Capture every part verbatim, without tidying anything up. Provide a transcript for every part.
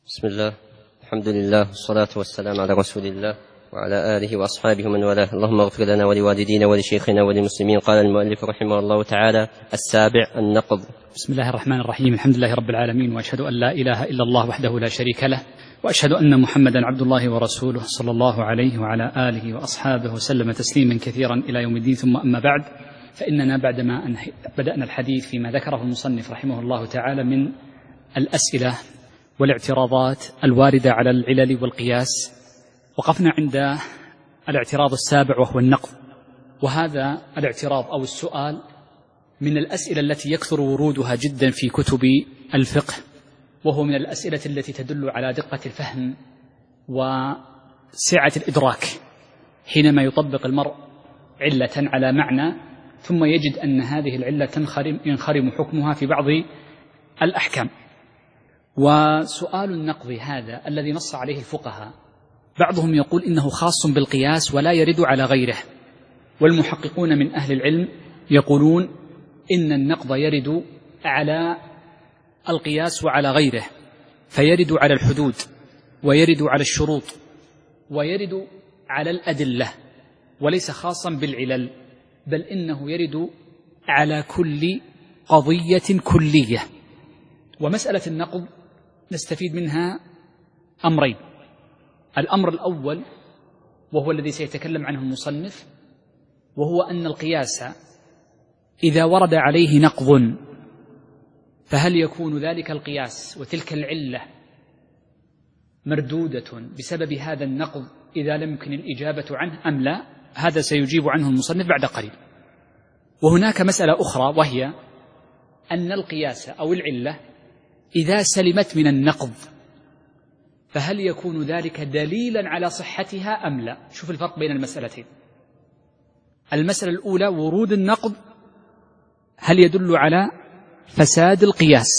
بسم الله، الحمد لله، والصلاة والسلام على رسول الله وعلى آله وأصحابه من والاه. اللهم اغفر لنا ولوالدينا ولشيخنا وللمسلمين. قال المؤلف رحمه الله تعالى: السابع: النقض. بسم الله الرحمن الرحيم. الحمد لله رب العالمين، وأشهد أن لا إله إلا الله وحده لا شريك له، وأشهد أن محمدا عبد الله ورسوله صلى الله عليه وعلى آله وأصحابه وسلم تسليما كثيرا إلى يوم الدين. ثم أما بعد، فإننا بعدما بدأنا الحديث فيما ذكره المصنف رحمه الله تعالى من الأسئلة والاعتراضات الواردة على العلل والقياس، وقفنا عند الاعتراض السابع وهو النقض. وهذا الاعتراض أو السؤال من الأسئلة التي يكثر ورودها جدا في كتب الفقه، وهو من الأسئلة التي تدل على دقة الفهم وسعة الإدراك حينما يطبق المرء علة على معنى ثم يجد أن هذه العلة تنخرم ينخرم حكمها في بعض الأحكام. وسؤال النقض هذا الذي نص عليه الفقهاء، بعضهم يقول إنه خاص بالقياس ولا يرد على غيره، والمحققون من أهل العلم يقولون إن النقض يرد على القياس وعلى غيره، فيرد على الحدود ويرد على الشروط ويرد على الأدلة، وليس خاصا بالعلل، بل إنه يرد على كل قضية كلية. ومسألة النقض نستفيد منها أمرين: الأمر الأول وهو الذي سيتكلم عنه المصنف، وهو أن القياس إذا ورد عليه نقض فهل يكون ذلك القياس وتلك العلة مردودة بسبب هذا النقض إذا لم يمكن الإجابة عنه أم لا؟ هذا سيجيب عنه المصنف بعد قليل. وهناك مسألة أخرى، وهي أن القياس أو العلة إذا سلمت من النقض فهل يكون ذلك دليلا على صحتها أم لا؟ شوف الفرق بين المسألتين. المسألة الأولى ورود النقض هل يدل على فساد القياس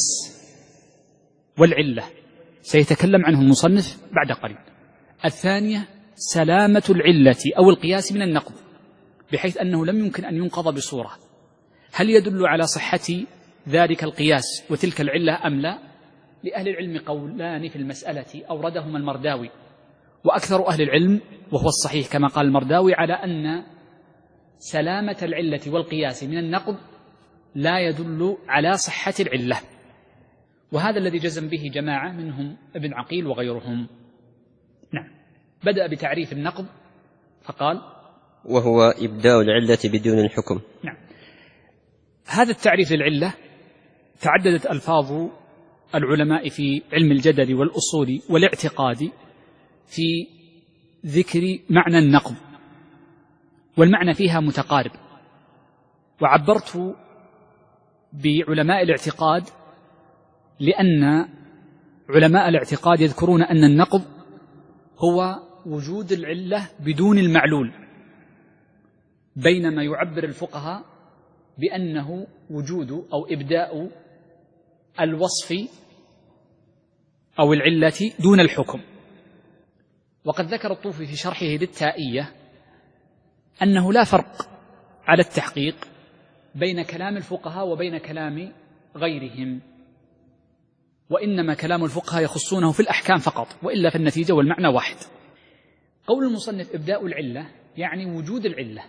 والعلة، سيتكلم عنه المصنف بعد قليل. الثانية سلامة العلة أو القياس من النقض، بحيث أنه لم يمكن أن ينقض بصورة، هل يدل على صحة ذلك القياس وتلك العلة أم لا؟ لأهل العلم قولان في المسألة أوردهما المرداوي، وأكثر أهل العلم وهو الصحيح كما قال المرداوي على أن سلامة العلة والقياس من النقض لا يدل على صحة العلة، وهذا الذي جزم به جماعة منهم ابن عقيل وغيرهم. نعم. بدأ بتعريف النقض فقال: وهو إبداء العلة بدون الحكم. نعم. هذا التعريف للعلة تعددت ألفاظ العلماء في علم الجدل والأصول والاعتقاد في ذكر معنى النقض، والمعنى فيها متقارب. وعبرت بعلماء الاعتقاد لأن علماء الاعتقاد يذكرون أن النقض هو وجود العلة بدون المعلول، بينما يعبر الفقهاء بأنه وجود أو إبداء الوصف أو العلة دون الحكم. وقد ذكر الطوفي في شرحه للتائية أنه لا فرق على التحقيق بين كلام الفقهاء وبين كلام غيرهم، وإنما كلام الفقهاء يخصونه في الأحكام فقط، وإلا في النتيجة والمعنى واحد. قول المصنف إبداء العلة يعني وجود العلة،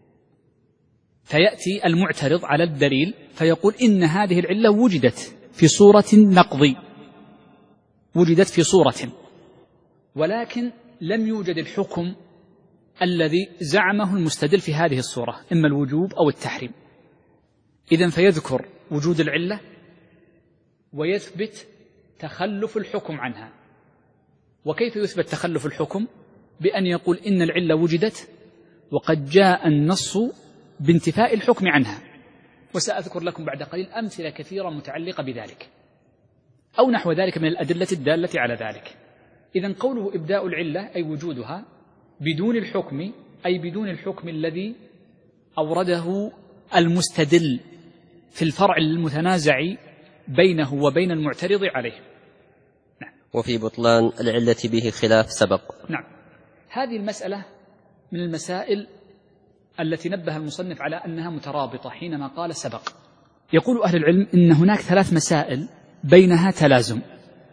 فيأتي المعترض على الدليل فيقول إن هذه العلة وجدت في صورة النقض، وجدت في صورة، ولكن لم يوجد الحكم الذي زعمه المستدل في هذه الصورة، إما الوجوب أو التحريم. إذن فيذكر وجود العلة ويثبت تخلف الحكم عنها. وكيف يثبت تخلف الحكم؟ بأن يقول إن العلة وجدت وقد جاء النص بانتفاء الحكم عنها، وسأذكر لكم بعد قليل أمثلة كثيرة متعلقة بذلك أو نحو ذلك من الأدلة الدالة على ذلك. إذن قوله إبداء العلة أي وجودها بدون الحكم، أي بدون الحكم الذي أورده المستدل في الفرع المتنازع بينه وبين المعترض عليه. نعم. وفي بطلان العلة به خلاف سبق. نعم. هذه المسألة من المسائل التي نبه المصنف على أنها مترابطة حينما قال سبق. يقول أهل العلم إن هناك ثلاث مسائل بينها تلازم.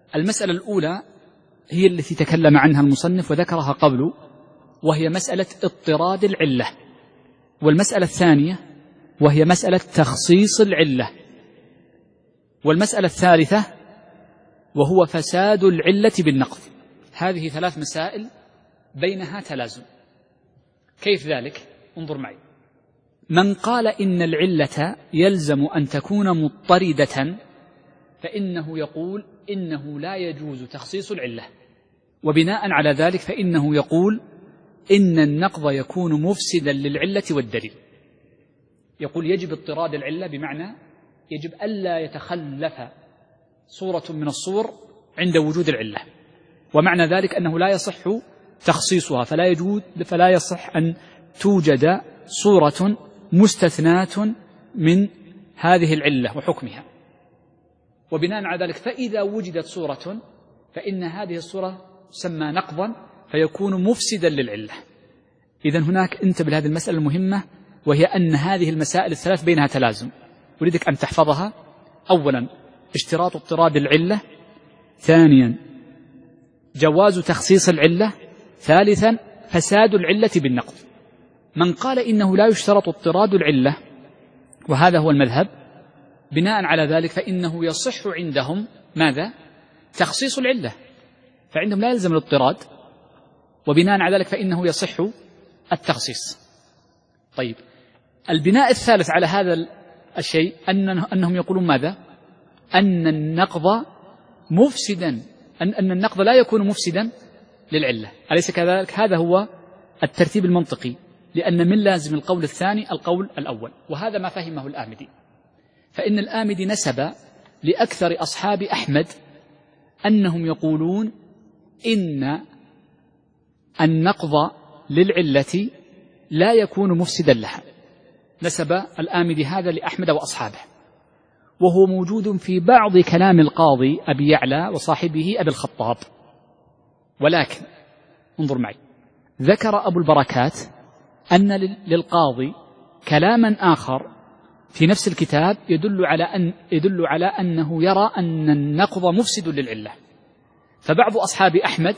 المسألة الأولى هي التي تكلم عنها المصنف وذكرها قبل، وهي مسألة اضطراد العلة، والمسألة الثانية وهي مسألة تخصيص العلة، والمسألة الثالثة وهو فساد العلة بالنقض. هذه ثلاث مسائل بينها تلازم. كيف ذلك؟ انظر معي. من قال إن العلة يلزم أن تكون مضطردة فإنه يقول إنه لا يجوز تخصيص العلة، وبناء على ذلك فإنه يقول إن النقض يكون مفسدا للعلة والدليل. يقول يجب اضطراد العلة، بمعنى يجب ألا يتخلف صورة من الصور عند وجود العلة، ومعنى ذلك أنه لا يصح تخصيصها، فلا يجوز فلا يصح أن توجد صورة مستثناة من هذه العلة وحكمها. وبناء على ذلك فإذا وجدت صورة فإن هذه الصورة تسمى نقضا فيكون مفسدا للعلة. إذن هناك انتبه لهذه المسألة المهمة، وهي أن هذه المسائل الثلاث بينها تلازم، أريدك أن تحفظها. أولا اشتراط اضطراد العلة، ثانيا جواز تخصيص العلة، ثالثا فساد العلة بالنقض. من قال إنه لا يشترط اضطراد العلة، وهذا هو المذهب، بناء على ذلك فإنه يصح عندهم ماذا؟ تخصيص العلة، فعندهم لا يلزم الاضطراد، وبناء على ذلك فإنه يصح التخصيص. طيب، البناء الثالث على هذا الشيء أنهم يقولون ماذا؟ أن النقض مفسدا، أن أن النقض لا يكون مفسدا للعلة، أليس كذلك؟ هذا هو الترتيب المنطقي، لأن من لازم القول الثاني القول الأول، وهذا ما فهمه الآمدي. فإن الآمدي نسب لأكثر أصحاب أحمد أنهم يقولون إن النقض للعلة لا يكون مفسدا لها، نسب الآمدي هذا لأحمد وأصحابه، وهو موجود في بعض كلام القاضي أبي يعلى وصاحبه أبي الخطاب. ولكن انظر معي، ذكر أبو البركات أن للقاضي كلاما آخر في نفس الكتاب يدل على أن يدل على أنه يرى أن النقض مفسد للعلة. فبعض أصحاب أحمد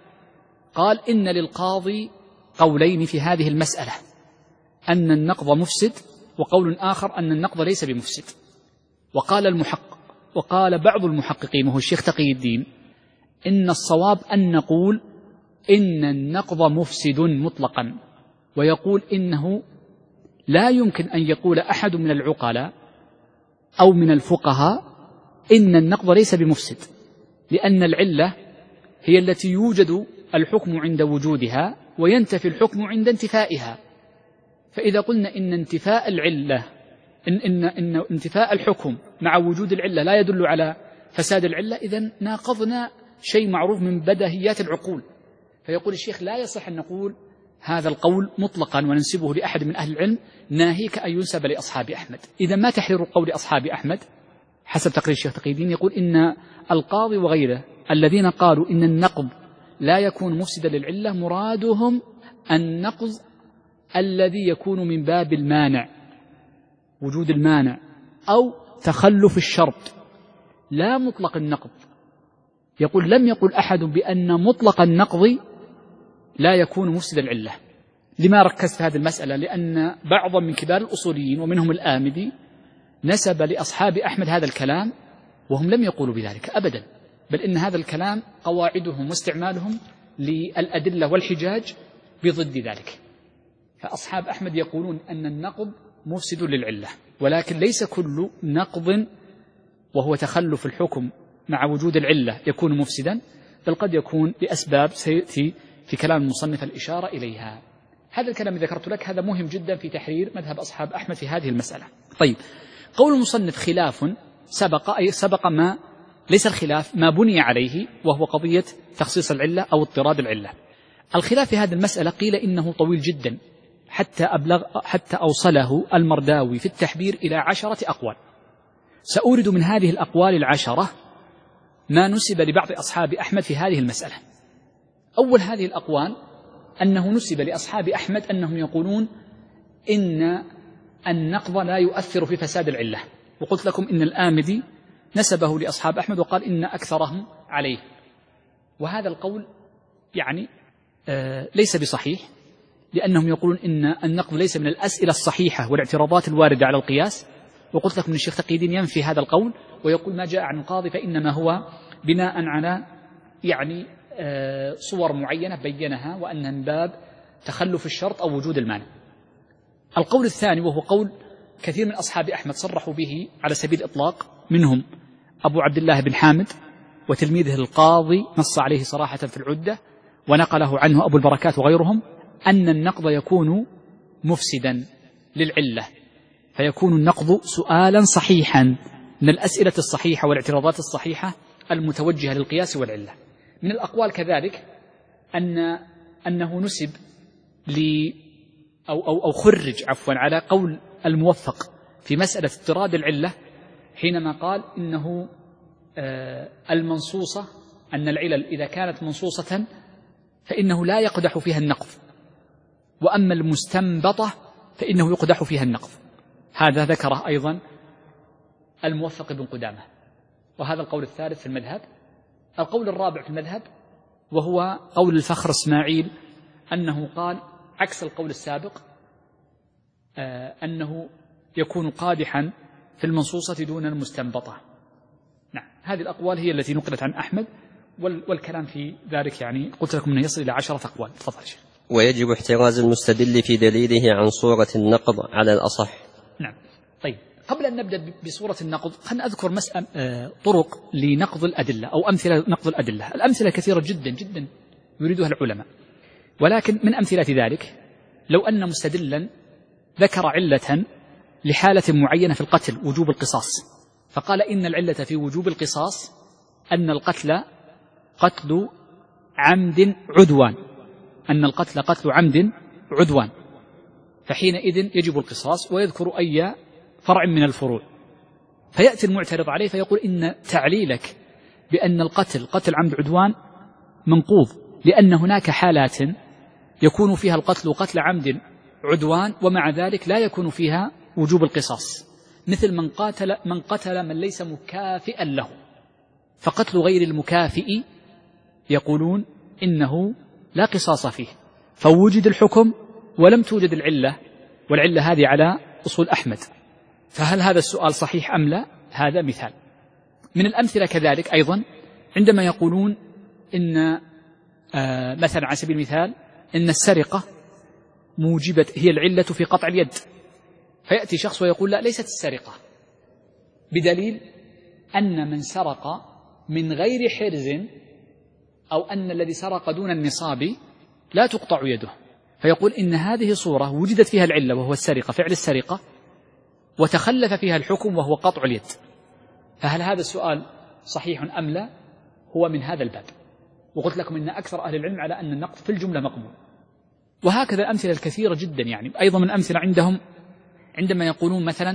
قال إن للقاضي قولين في هذه المسألة، أن النقض مفسد، وقول آخر أن النقض ليس بمفسد. وقال المحقق وقال بعض المحققين وهو الشيخ تقي الدين إن الصواب أن نقول إن النقض مفسد مطلقا، ويقول إنه لا يمكن أن يقول أحد من العقلاء أو من الفقهاء إن النقض ليس بمفسد، لأن العلة هي التي يوجد الحكم عند وجودها وينتفي الحكم عند انتفائها. فإذا قلنا إن انتفاء العلة إن, إن, إن انتفاء الحكم مع وجود العلة لا يدل على فساد العلة، إذن ناقضنا شيء معروف من بديهيات العقول. فيقول الشيخ لا يصح أن نقول هذا القول مطلقا وننسبه لأحد من أهل العلم، ناهيك أن ينسب لأصحاب أحمد. إذا ما تحرير قول أصحاب أحمد حسب تقرير الشيخ تقي الدين؟ يقول إن القاضي وغيره الذين قالوا إن النقض لا يكون مفسدا للعلة مرادهم النقض الذي يكون من باب المانع، وجود المانع أو تخلف الشرط، لا مطلق النقض. يقول لم يقل أحد بأن مطلق النقض لا يكون مفسد العلة. لما ركزت في هذه المسألة؟ لأن بعضا من كبار الأصوليين ومنهم الآمدي نسب لأصحاب أحمد هذا الكلام، وهم لم يقولوا بذلك أبدا، بل إن هذا الكلام قواعدهم واستعمالهم للأدلة والحجاج بضد ذلك. فأصحاب أحمد يقولون أن النقض مفسد للعلة، ولكن ليس كل نقض وهو تخلف الحكم مع وجود العلة يكون مفسدا، بل قد يكون لأسباب سيأتي في كلام المصنف الإشارة إليها. هذا الكلام الذي ذكرت لك هذا مهم جدا في تحرير مذهب أصحاب أحمد في هذه المسألة. طيب، قول المصنف خلاف سبق، أي سبق ما ليس الخلاف ما بني عليه، وهو قضية تخصيص العلة أو اضطراد العلة. الخلاف في هذه المسألة قيل إنه طويل جدا، حتى أبلغ حتى أوصله المرداوي في التحبير إلى عشرة أقوال. سأورد من هذه الأقوال العشرة ما نسب لبعض أصحاب أحمد في هذه المسألة. أول هذه الأقوال أنه نسب لأصحاب أحمد أنهم يقولون إن النقض لا يؤثر في فساد العلة، وقلت لكم إن الآمدي نسبه لأصحاب أحمد وقال إن أكثرهم عليه، وهذا القول يعني آه ليس بصحيح، لأنهم يقولون إن النقض ليس من الأسئلة الصحيحة والاعتراضات الواردة على القياس. وقلت لكم أن الشيخ تقي الدين ينفي هذا القول ويقول ما جاء عن القاضي فإنما هو بناء على يعني آه صور معينة بينها، وأنها من باب تخلف الشرط أو وجود المانع. القول الثاني وهو قول كثير من أصحاب أحمد صرحوا به على سبيل الإطلاق، منهم أبو عبد الله بن حامد وتلميذه القاضي نص عليه صراحة في العدة ونقله عنه أبو البركات وغيرهم، أن النقض يكون مفسدا للعلة، فيكون النقض سؤالا صحيحا من الأسئلة الصحيحة والاعتراضات الصحيحة المتوجهة للقياس والعلة. من الأقوال كذلك أن أنه نسب لي أو, أو, أو خرج عفوا على قول الموفق في مسألة اضطراد العلة حينما قال إنه آه المنصوصة أن العلل إذا كانت منصوصة فإنه لا يقدح فيها النقض، وأما المستنبطة فإنه يقدح فيها النقض. هذا ذكره أيضا الموفق بن قدامة، وهذا القول الثالث في المذهب. القول الرابع في المذهب وهو قول الفخر إسماعيل أنه قال عكس القول السابق، آه أنه يكون قادحا في المنصوصة دون المستنبطة. نعم، هذه الأقوال هي التي نقلت عن أحمد، والكلام في ذلك يعني قلت لكم أنه يصل إلى عشرة أقوال. تفضل شيخ. ويجب احتراز المستدل في دليله عن صورة النقض على الأصح. نعم. طيب، قبل أن نبدأ بصورة النقض خلنا أذكر مسألة آه طرق لنقض الأدلة أو أمثلة نقض الأدلة. الأمثلة كثيرة جدا جدا يريدها العلماء، ولكن من أمثلة ذلك لو أن مستدلا ذكر علة لحالة معينة في القتل وجوب القصاص، فقال إن العلة في وجوب القصاص أن القتل قتل عمد عدوان، أن القتل قتل عمد عدوان، فحينئذ يجب القصاص، ويذكر أي فرع من الفروع. فيأتي المعترض عليه فيقول إن تعليلك بأن القتل قتل عمد عدوان منقوض، لأن هناك حالات يكون فيها القتل قتل عمد عدوان ومع ذلك لا يكون فيها وجوب القصاص، مثل من قاتل من قتل من ليس مكافئا له، فقتل غير المكافئ يقولون إنه لا قصاص فيه، فوجد الحكم ولم توجد العلة، والعلة هذه على أصول أحمد. فهل هذا السؤال صحيح أم لا؟ هذا مثال. من الأمثلة كذلك أيضا عندما يقولون إن آه مثلا على سبيل المثال إن السرقة موجبة هي العلة في قطع اليد، فيأتي شخص ويقول لا ليست السرقة، بدليل أن من سرق من غير حرز أو أن الذي سرق دون النصاب لا تقطع يده، فيقول إن هذه صورة وجدت فيها العلة وهو السرقة فعل السرقة وتخلف فيها الحكم وهو قطع اليد، فهل هذا السؤال صحيح أم لا؟ هو من هذا الباب. وقلت لكم إن أكثر أهل العلم على أن النقض في الجملة مقبول. وهكذا الأمثلة الكثيرة جدا، يعني أيضا من أمثلة عندهم عندما يقولون مثلا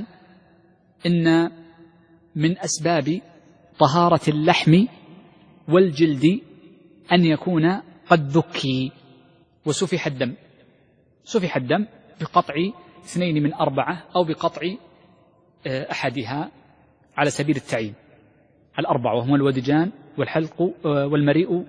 إن من أسباب طهارة اللحم والجلد أن يكون قد ذكي وسفح الدم، سفح الدم بقطع اثنين من أربعة أو بقطع أحدها على سبيل التعيين، الأربعة وهم الودجان والحلق والمريء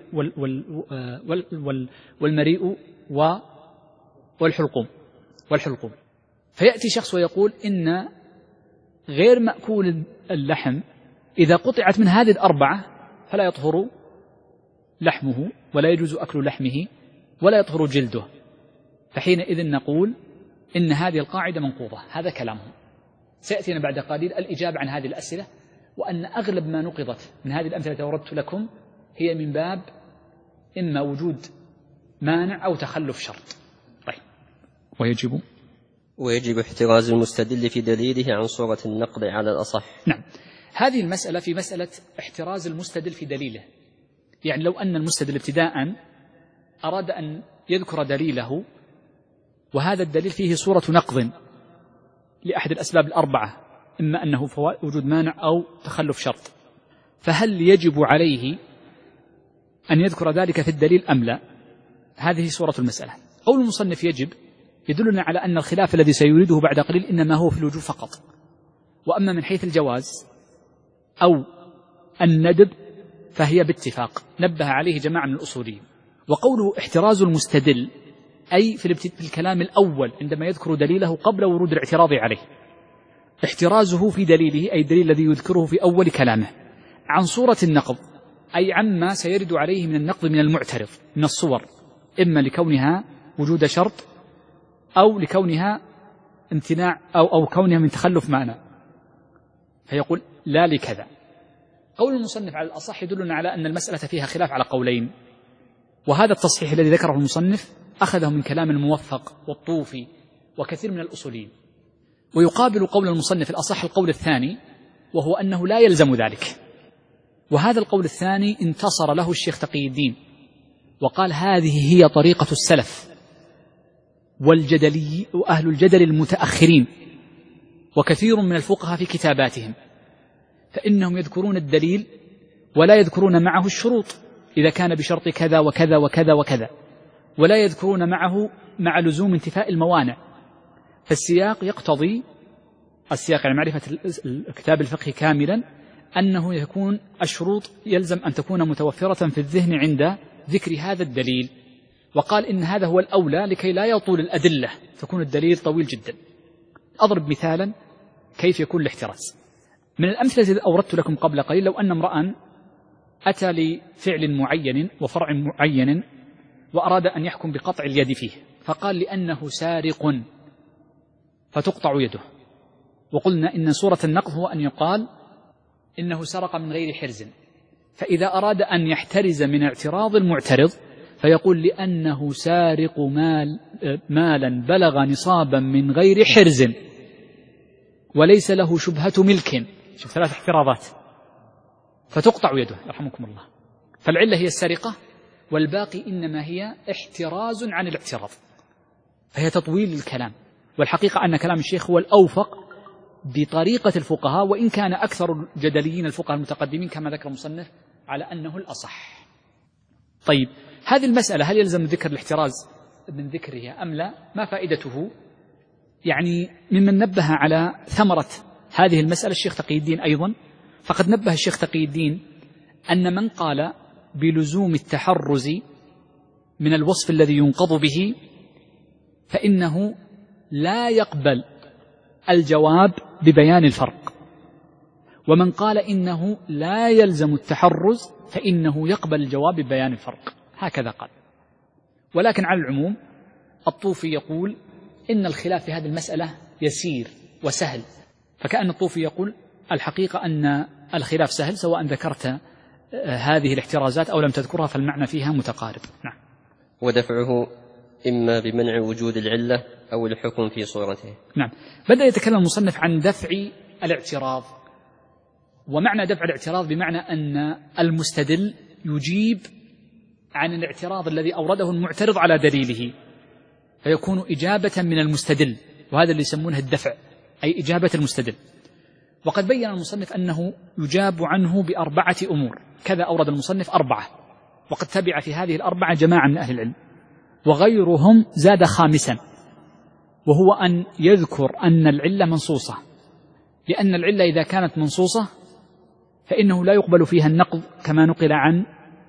والمريء والحلقوم والحلقوم. فيأتي شخص ويقول إن غير مأكول اللحم إذا قطعت من هذه الأربعة فلا يطهر لحمه ولا يجوز أكل لحمه ولا يطهر جلده، فحينئذ نقول إن هذه القاعدة منقوضة. هذا كلامهم. سيأتينا بعد قليل الإجابة عن هذه الأسئلة، وأن أغلب ما نقضت من هذه الأمثلة التي وردت لكم هي من باب إما وجود مانع أو تخلف شرط. طيب، ويجب ويجب احتراز المستدل في دليله عن صورة النقض على الأصح. نعم، هذه المسألة في مسألة احتراز المستدل في دليله، يعني لو أن المستدل ابتداء أراد أن يذكر دليله وهذا الدليل فيه صورة نقض لأحد الأسباب الأربعة، إما أنه وجود مانع أو تخلف شرط، فهل يجب عليه أن يذكر ذلك في الدليل أم لا؟ هذه صورة المسألة. قول المصنف يجب يدلنا على أن الخلاف الذي سيريده بعد قليل إنما هو في الوجوب فقط، وأما من حيث الجواز أو الندب فهي باتفاق، نبه عليه جماعة من الأصوليين. وقوله احتراز المستدل أي في الكلام الأول عندما يذكر دليله قبل ورود الاعتراض عليه، احترازه في دليله أي الدليل الذي يذكره في أول كلامه عن صورة النقض أي عما سيرد عليه من النقض من المعترض من الصور، إما لكونها وجود شرط أو لكونها امتناع أو, أو كونها من تخلف معنى، فيقول لا لكذا. قول المصنف على الأصح يدلنا على أن المسألة فيها خلاف على قولين، وهذا التصحيح الذي ذكره المصنف أخذه من كلام الموفق والطوفي وكثير من الأصوليين. ويقابل قول المصنف الأصح القول الثاني، وهو أنه لا يلزم ذلك، وهذا القول الثاني انتصر له الشيخ تقي الدين وقال هذه هي طريقة السلف والجدلي وأهل الجدل المتأخرين وكثير من الفقهاء في كتاباتهم، فإنهم يذكرون الدليل ولا يذكرون معه الشروط إذا كان بشرط كذا وكذا وكذا وكذا، ولا يذكرون معه مع لزوم انتفاء الموانع. فالسياق يقتضي السياق يعني معرفة الكتاب الفقهي كاملا أنه يكون الشروط يلزم أن تكون متوفرة في الذهن عند ذكر هذا الدليل، وقال إن هذا هو الأولى لكي لا يطول الأدلة تكون الدليل طويل جدا. أضرب مثالا كيف يكون الاحتراز. من الأمثلة التي أوردت لكم قبل قليل، لو أن امرأ أتى لفعل معين وفرع معين وأراد أن يحكم بقطع اليد فيه، فقال لأنه سارق فتقطع يده، وقلنا إن صورة النقض هو أن يقال إنه سرق من غير حرز، فإذا أراد أن يحترز من اعتراض المعترض فيقول لأنه سارق مال مالا بلغ نصابا من غير حرز وليس له شبهة ملك. شوف ثلاث احتراضات، فتقطع يده يرحمكم الله. فالعلة هي السرقة، والباقي إنما هي احتراز عن الاعتراض، فهي تطويل الكلام. والحقيقة أن كلام الشيخ هو الأوفق بطريقة الفقهاء، وإن كان أكثر الجدليين الفقهاء المتقدمين كما ذكر المصنف على أنه الأصح. طيب هذه المسألة هل يلزم ذكر الاحتراز من ذكرها أم لا؟ ما فائدته؟ يعني ممن نبه على ثمرة هذه المسألة الشيخ تقي الدين أيضا، فقد نبه الشيخ تقي الدين أن من قال بلزوم التحرز من الوصف الذي ينقض به فإنه لا يقبل الجواب ببيان الفرق، ومن قال إنه لا يلزم التحرز فإنه يقبل الجواب ببيان الفرق، هكذا قال. ولكن على العموم الطوفي يقول إن الخلاف في هذه المسألة يسير وسهل، فكأن الطوفي يقول الحقيقة أن الخلاف سهل سواء ذكرت هذه الاحترازات أو لم تذكرها فالمعنى فيها متقارب. نعم. ودفعه إما بمنع وجود العلة أو الحكم في صورته. نعم. بدأ يتكلم المصنف عن دفع الاعتراض، ومعنى دفع الاعتراض بمعنى أن المستدل يجيب عن الاعتراض الذي أورده المعترض على دليله، فيكون إجابة من المستدل، وهذا اللي يسمونه الدفع أي إجابة المستدل. وقد بين المصنف أنه يجاب عنه بأربعة أمور، كذا أورد المصنف أربعة، وقد تبع في هذه الأربعة جماعة من أهل العلم، وغيرهم زاد خامسا، وهو أن يذكر أن العلة منصوصة، لأن العلة إذا كانت منصوصة فإنه لا يقبل فيها النقض، كما نقل عن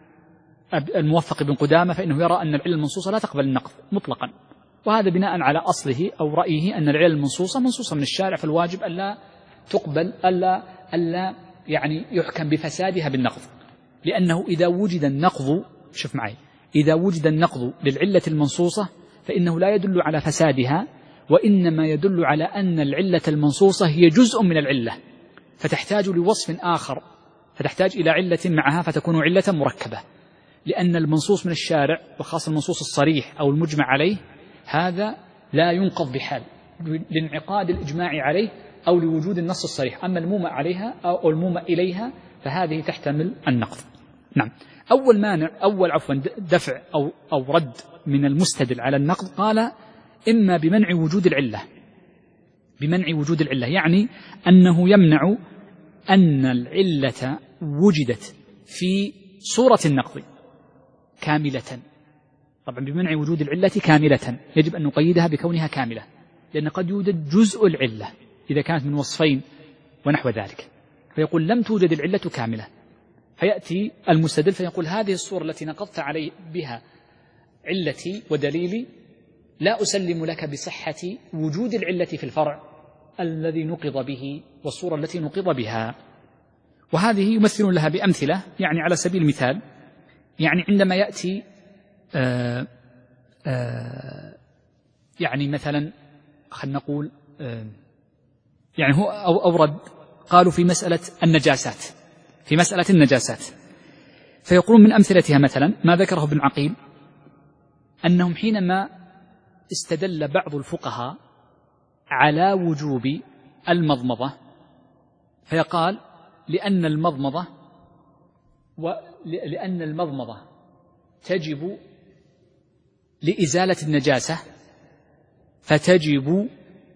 الموفق بن قدامة فإنه يرى أن العلة المنصوصة لا تقبل النقض مطلقا، وهذا بناء على أصله أو رأيه أن العلة المنصوصة منصوصة من الشارع، فالواجب ألا تقبل ألا, ألا يعني يحكم بفسادها بالنقض، لأنه إذا وجد النقض، شوف معي، إذا وجد النقض للعلة المنصوصة فإنه لا يدل على فسادها، وإنما يدل على أن العلة المنصوصة هي جزء من العلة، فتحتاج لوصف آخر، فتحتاج إلى علة معها فتكون علة مركبة، لأن المنصوص من الشارع وخاصة المنصوص الصريح أو المجمع عليه هذا لا ينقض بحال لانعقاد الإجماع عليه أو لوجود النص الصريح، أما المومأ عليها أو المومأ إليها فهذه تحتمل النقض. نعم. أول مانع أول عفوا دفع أو, أو رد من المستدل على النقض قال إما بمنع وجود العلة، بمنع وجود العلة يعني أنه يمنع أن العلة وجدت في صورة النقض كاملة. طبعا بمنع وجود العلة كاملة يجب أن نقيدها بكونها كاملة، لأن قد يوجد جزء العلة إذا كانت من وصفين ونحو ذلك، فيقول لم توجد العلة كاملة، فيأتي المستدل فيقول هذه الصورة التي نقضت علي بها علتي ودليلي لا أسلم لك بصحة وجود العلة في الفرع الذي نقض به والصورة التي نقض بها. وهذه يمثلون لها بأمثلة، يعني على سبيل المثال، يعني عندما يأتي آآ آآ يعني مثلا خلينا نقول يعني هو أورد قالوا في مسألة النجاسات في مسألة النجاسات فيقولون من أمثلتها مثلا ما ذكره ابن عقيل أنهم حينما استدل بعض الفقهاء على وجوب المضمضة فيقال لأن المضمضة ولأن المضمضة تجب لإزالة النجاسة فتجب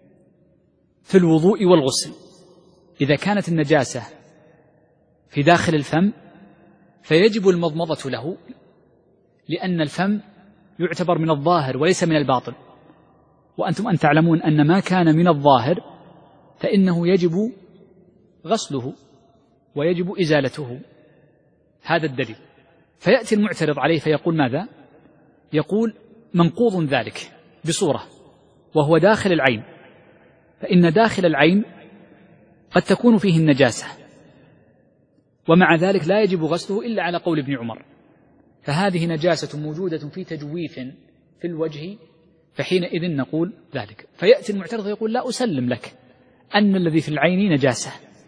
في الوضوء والغسل. إذا كانت النجاسة في داخل الفم فيجب المضمضة له لأن الفم يعتبر من الظاهر وليس من الباطن، وأنتم أن تعلمون أن ما كان من الظاهر فإنه يجب غسله ويجب إزالته. هذا الدليل. فيأتي المعترض عليه فيقول ماذا؟ يقول منقوض ذلك بصورة وهو داخل العين، فإن داخل العين قد تكون فيه النجاسة ومع ذلك لا يجب غسله إلا على قول ابن عمر، فهذه نجاسة موجودة في تجويف في الوجه، فحينئذ نقول ذلك. فيأتي المعترض يقول لا أسلم لك أن الذي في العين نجاسة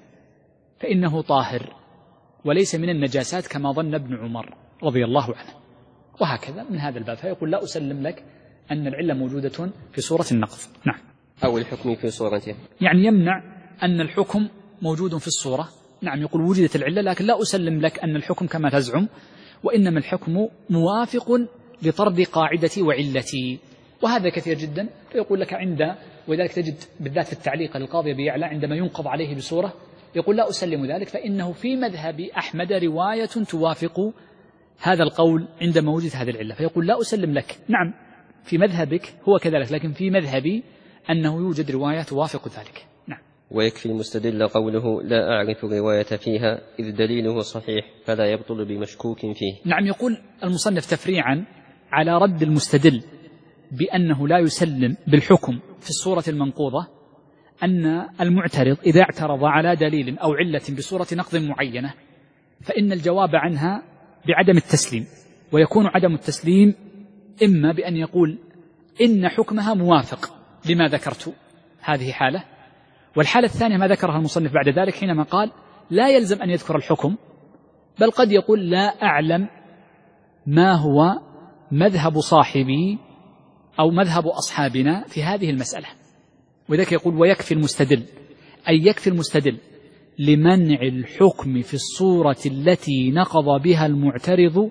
فإنه طاهر وليس من النجاسات كما ظن ابن عمر رضي الله عنه، وهكذا من هذا الباب. فيقول لا أسلم لك أن العلة موجودة في صورة النقض. نعم. أو الحكم في صورته، يعني يمنع أن الحكم موجود في الصورة. نعم، يقول وجدت العلة لكن لا أسلم لك أن الحكم كما تزعم، وإنما الحكم موافق لطرد قاعدتي وعلتي، وهذا كثير جدا. فيقول لك عند وذلك تجد بالذات في التعليق للقاضي أبي يعلى عندما ينقض عليه بصورة يقول لا أسلم ذلك، فإنه في مذهب أحمد رواية توافق هذا القول عندما وجدت هذه العلة، فيقول لا أسلم لك. نعم في مذهبك هو كذلك، لكن في مذهبي أنه يوجد رواية توافق ذلك. نعم. ويكفي المستدل قوله لا أعرف الرواية فيها إذ دليله صحيح فلا يبطل بمشكوك فيه. نعم. يقول المصنف تفريعا على رد المستدل بأنه لا يسلم بالحكم في الصورة المنقوضة، أن المعترض إذا اعترض على دليل أو علة بصورة نقض معينة فإن الجواب عنها بعدم التسليم، ويكون عدم التسليم إما بأن يقول إن حكمها موافق لما ذكرت، هذه حالة. والحالة الثانية ما ذكرها المصنف بعد ذلك حينما قال لا يلزم أن يذكر الحكم، بل قد يقول لا أعلم ما هو مذهب صاحبي أو مذهب أصحابنا في هذه المسألة. وذلك يقول ويكفي المستدل، أي يكفي المستدل لمنع الحكم في الصورة التي نقض بها المعترض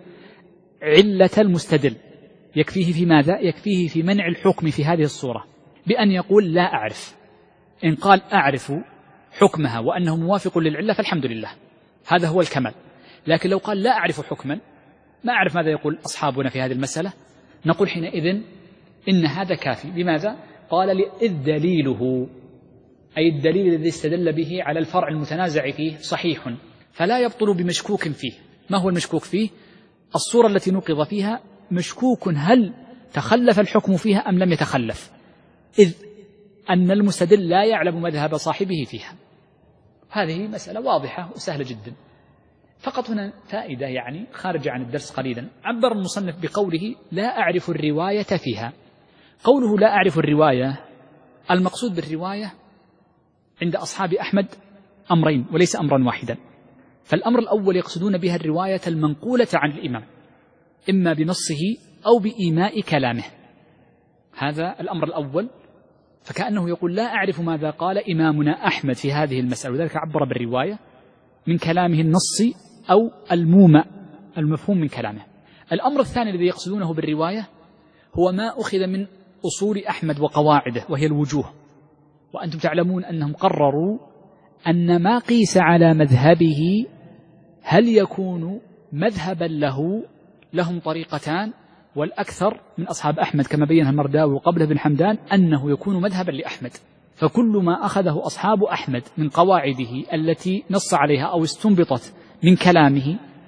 علة المستدل، يكفيه في ماذا؟ يكفيه في منع الحكم في هذه الصورة بأن يقول لا أعرف. إن قال أعرف حكمها وأنه موافق للعلة فالحمد لله، هذا هو الكمال. لكن لو قال لا أعرف حكما، ما أعرف ماذا يقول أصحابنا في هذه المسألة، نقول حينئذ إن هذا كافي. لماذا؟ قال إذ دليله، أي الدليل الذي استدل به على الفرع المتنازع فيه صحيح فلا يبطل بمشكوك فيه. ما هو المشكوك فيه؟ الصورة التي نقض فيها مشكوك هل تخلف الحكم فيها أم لم يتخلف، إذ أن المستدل لا يعلم مذهب صاحبه فيها. هذه مسألة واضحة وسهلة جدا. فقط هنا فائدة يعني خارجة عن الدرس قليلا. عبر المصنف بقوله لا أعرف الرواية فيها. قوله لا أعرف الرواية، المقصود بالرواية عند أصحاب أحمد أمرين وليس أمرا واحدا. فالأمر الأول يقصدون بها الرواية المنقولة عن الإمام إما بنصه أو بإيماء كلامه، هذا الأمر الأول. فكأنه يقول لا أعرف ماذا قال إمامنا أحمد في هذه المسألة، وذلك عبر بالرواية من كلامه النصي أو المومأ المفهوم من كلامه. الأمر الثاني الذي يقصدونه بالرواية هو ما أخذ من أصول أحمد وقواعده وهي الوجوه. وأنتم تعلمون أنهم قرروا أن ما قيس على مذهبه هل يكون مذهبا له، لهم طريقتان، والأكثر من أصحاب أحمد كما بينها المرداوي وقبله بن حمدان أنه يكون مذهبا لأحمد. فكل ما أخذه أصحاب أحمد من قواعده التي نص عليها أو استنبطت من كلامه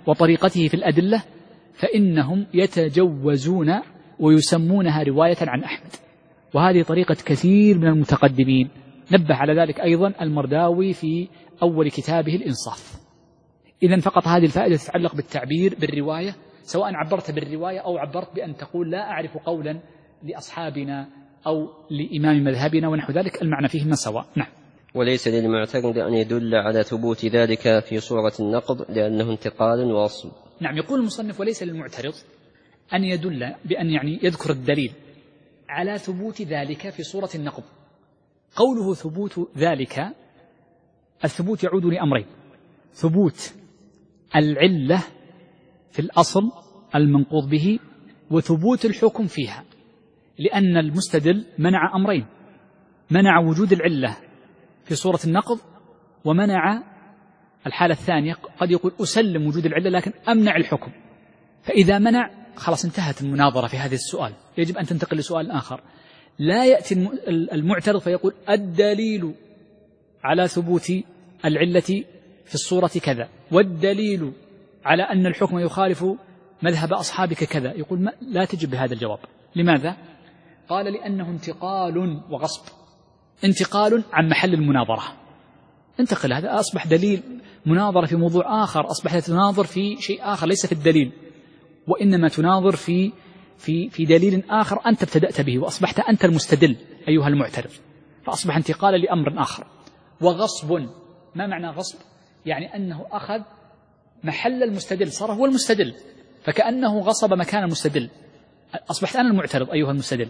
وطريقته في الأدلة فإنهم يتجوزون ويسمونها رواية عن أحمد، وهذه طريقة كثير من المتقدمين. نبه على ذلك أيضا المرداوي في أول كتابه الإنصاف. إذن فقط هذه الفائدة تتعلق بالتعبير بالرواية، سواء عبرت بالرواية أو عبرت بأن تقول لا أعرف قولا لأصحابنا أو لإمام مذهبنا ونحو ذلك، المعنى فيهما سواء. نعم. وليس للمعترض أن يدل على ثبوت ذلك في صورة النقض لأنه انتقال ووصل. نعم، يقول المصنف وليس للمعترض أن يدل بأن يعني يذكر الدليل على ثبوت ذلك في صورة النقض. قوله ثبوت ذلك، الثبوت يعود لأمرين: ثبوت العلة في الأصل المنقوض به، وثبوت الحكم فيها، لأن المستدل منع أمرين: منع وجود العلة في صورة النقض، ومنع الحالة الثانية قد يقول أسلم وجود العلة لكن أمنع الحكم. فإذا منع خلاص انتهت المناظرة في هذا السؤال، يجب أن تنتقل لسؤال آخر. لا يأتي المعترض فيقول الدليل على ثبوت العلة في الصورة كذا، والدليل على أن الحكم يخالف مذهب أصحابك كذا. يقول ما لا تجب بهذا الجواب. لماذا؟ قال لأنه انتقال وغصب، انتقال عن محل المناظرة. انتقل، هذا أصبح دليل مناظرة في موضوع آخر، أصبح تناظر في شيء آخر ليس في الدليل، وإنما تناظر في في في دليل آخر أنت ابتدأت به، وأصبحت أنت المستدل أيها المعترض، فأصبح انتقال لأمر آخر. وغصب، ما معنى غصب؟ يعني أنه أخذ محل المستدل، صار هو المستدل، فكأنه غصب مكان المستدل. أصبحت أنا المعترض أيها المستدل،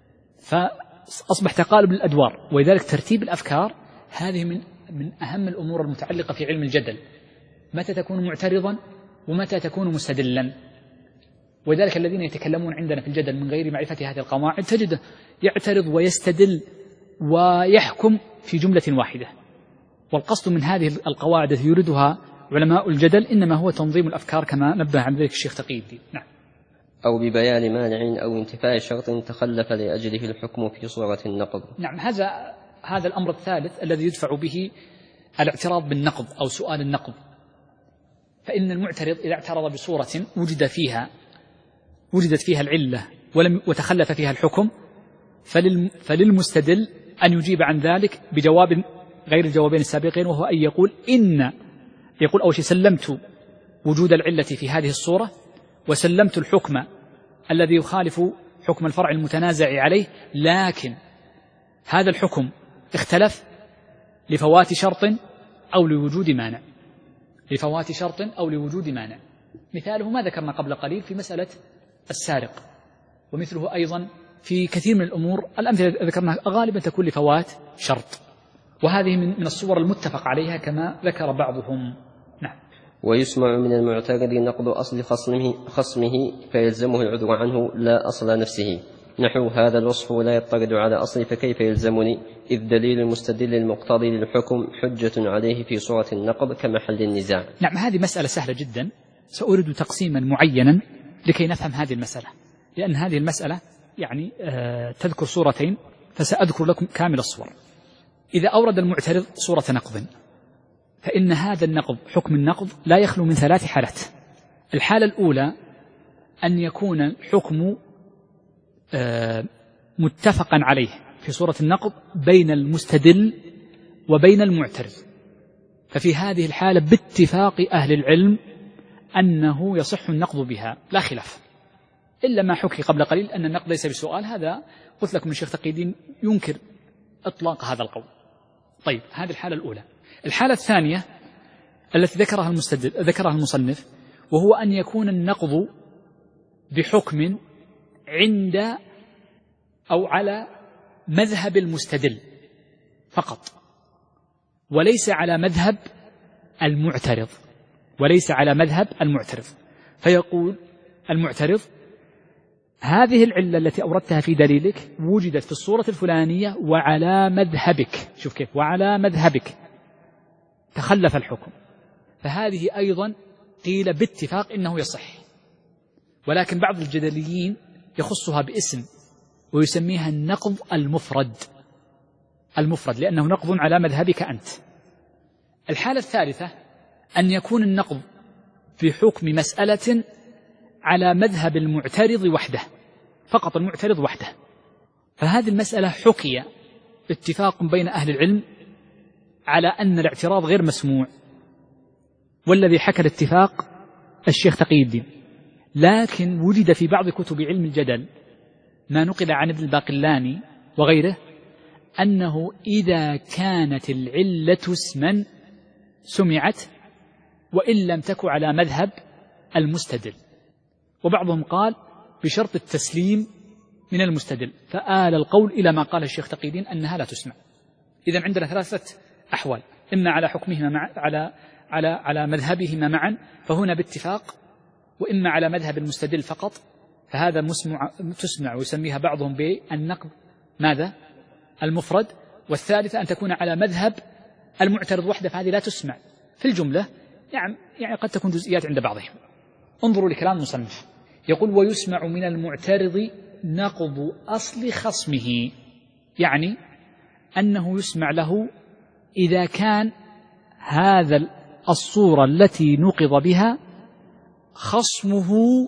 فأصبح تقالب الأدوار. ولذلك ترتيب الأفكار هذه من من أهم الأمور المتعلقة في علم الجدل، متى تكون معترضا ومتى تكون مستدلا. وذلك الذين يتكلمون عندنا في الجدل من غير معرفة هذه القواعد تجد يعترض ويستدل ويحكم في جملة واحدة. والقصد من هذه القواعد التي يريدها علماء الجدل إنما هو تنظيم الأفكار كما نبه عن ذلك الشيخ تقي الدين. نعم. أو ببيان مانع أو انتفاء شرط تخلف لأجله الحكم في صورة النقض. نعم، هذا هذا الأمر الثالث الذي يدفع به الاعتراض بالنقض أو سؤال النقض. فإن المعترض إذا اعترض بصورة وجد فيها وجدت فيها العلة ولم وتخلف فيها الحكم، فلل فللمستدل أن يجيب عن ذلك بجواب غير الجوابين السابقين، وهو أن يقول إن يقول أول شيء سلمت وجود العلة في هذه الصورة، وسلمت الحكم الذي يخالف حكم الفرع المتنازع عليه، لكن هذا الحكم اختلف لفوات شرط أو لوجود مانع، لفوات شرط أو لوجود مانع. مثاله ما ذكرنا قبل قليل في مسألة السارق، ومثله أيضا في كثير من الأمور الأمثلة ذكرناها غالبا تكون لفوات شرط، وهذه من الصور المتفق عليها كما ذكر بعضهم. نعم. ويسمع من المعترض نقض أصل خصمه, خصمه فيلزمه العذر عنه لا أصل نفسه، نحو هذا الوصف لا يطرد على أصلي فكيف يلزمني، إذ دليل المستدل المقتضي للحكم حجة عليه في صورة النقض كمحل النزاع. نعم، هذه مسألة سهلة جدا، سأريد تقسيما معينا لكي نفهم هذه المسألة، لأن هذه المسألة يعني آه تذكر صورتين، فسأذكر لكم كامل الصور. إذا أورد المعترض صورة نقض، فإن هذا النقض حكم النقض لا يخلو من ثلاث حالات. الحالة الأولى أن يكون الحكم آه متفقا عليه في صورة النقض بين المستدل وبين المعترض، ففي هذه الحالة باتفاق أهل العلم أنه يصح النقض بها لا خلاف، إلا ما حكي قبل قليل أن النقض ليس بسؤال، هذا قلت لكم الشيخ تقي الدين ينكر إطلاق هذا القول. طيب، هذه الحالة الأولى. الحالة الثانية التي ذكرها المستدل ذكرها المصنف، وهو أن يكون النقض بحكم عند أو على مذهب المستدل فقط، وليس على مذهب المعترض وليس على مذهب المعترض فيقول المعترض هذه العلة التي أوردتها في دليلك وجدت في الصورة الفلانية وعلى مذهبك، شوف كيف، وعلى مذهبك تخلف الحكم، فهذه أيضا قيل باتفاق إنه يصح. ولكن بعض الجدليين يخصها باسم ويسميها النقض المفرد المفرد لأنه نقض على مذهبك أنت. الحالة الثالثة أن يكون النقض في بحكم مسألة على مذهب المعترض وحده، فقط المعترض وحده. فهذه المسألة حكي اتفاق بين أهل العلم على أن الاعتراض غير مسموع، والذي حكى الاتفاق الشيخ تقي الدين. لكن وجد في بعض كتب علم الجدل ما نقل عن ابن الباقلاني وغيره أنه إذا كانت العلة اسما سمعت وإن لم تكن على مذهب المستدل، وبعضهم قال بشرط التسليم من المستدل، فآل القول إلى ما قال الشيخ تقي الدين أنها لا تسمع. إذن عندنا ثلاثة أحوال، إما على حكمهما مع على على على مذهبهما معا فهنا باتفاق، وإما على مذهب المستدل فقط فهذا مسمع تسمع، ويسميها بعضهم بالنقض ماذا المفرد. والثالثة أن تكون على مذهب المعترض وحده فهذه لا تسمع. في الجملة يعني, يعني قد تكون جزئيات عند بعضهم. انظروا لكلام المصنف، يقول ويسمع من المعترض نقض أصل خصمه، يعني أنه يسمع له إذا كان هذا الصورة التي نقض بها خصمه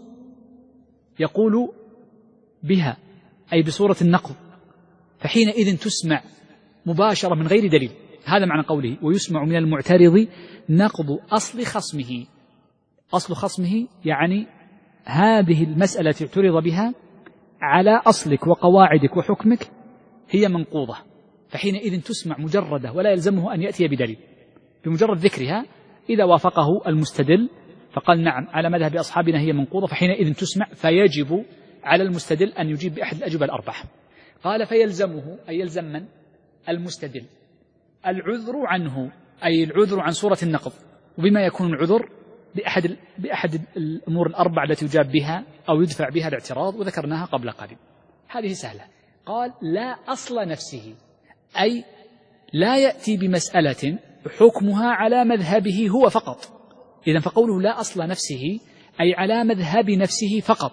يقول بها أي بصورة النقض، فحينئذ تسمع مباشرة من غير دليل. هذا معنى قوله ويسمع من المعترض نقض أصل خصمه. أصل خصمه يعني هذه المسألة اعترض بها على أصلك وقواعدك وحكمك هي منقوضة، فحينئذ تسمع مجردة ولا يلزمه أن يأتي بدليل، بمجرد ذكرها إذا وافقه المستدل فقال نعم على مذهب أصحابنا هي منقوضة فحينئذ تسمع، فيجب على المستدل أن يجيب بأحد الأجوبة الأربعة. قال فيلزمه أي يلزم من المستدل العذر عنه، أي العذر عن صورة النقض. وبما يكون العذر بأحد, بأحد الأمور الأربعة التي يجاب بها أو يدفع بها الاعتراض، وذكرناها قبل قليل. هذه سهلة. قال لا أصل نفسه، أي لا يأتي بمسألة حكمها على مذهبه هو فقط. إذن فقوله لا أصل نفسه أي على مذهب نفسه فقط،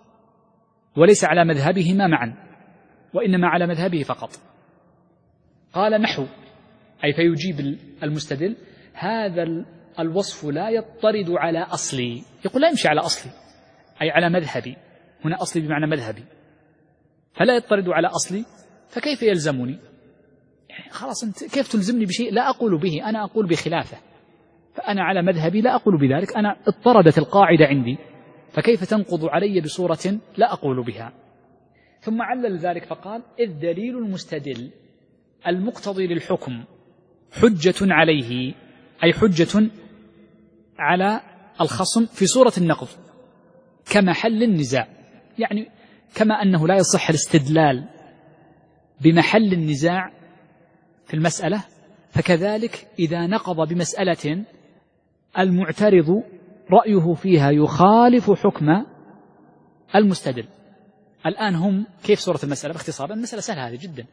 وليس على مذهبهما معا، وإنما على مذهبه فقط. قال نحو أي فيجيب المستدل هذا الوصف لا يضطرد على أصلي، يقول لا يمشي على أصلي أي على مذهبي، هنا أصلي بمعنى مذهبي، فلا يضطرد على أصلي فكيف يلزمني؟ يعني خلاص أنت كيف تلزمني بشيء لا أقول به، أنا أقول بخلافه، فأنا على مذهبي لا أقول بذلك، أنا اضطردت القاعدة عندي فكيف تنقض علي بصورة لا أقول بها؟ ثم علل ذلك فقال إذ دليل المستدل المقتضي للحكم حجة عليه، أي حجة على الخصم في صورة النقض كمحل النزاع، يعني كما أنه لا يصح الاستدلال بمحل النزاع في المسألة، فكذلك إذا نقض بمسألة المعترض رأيه فيها يخالف حكم المستدل. الآن هم كيف صورة المسألة باختصار؟ المسألة سهلة هذه جدا،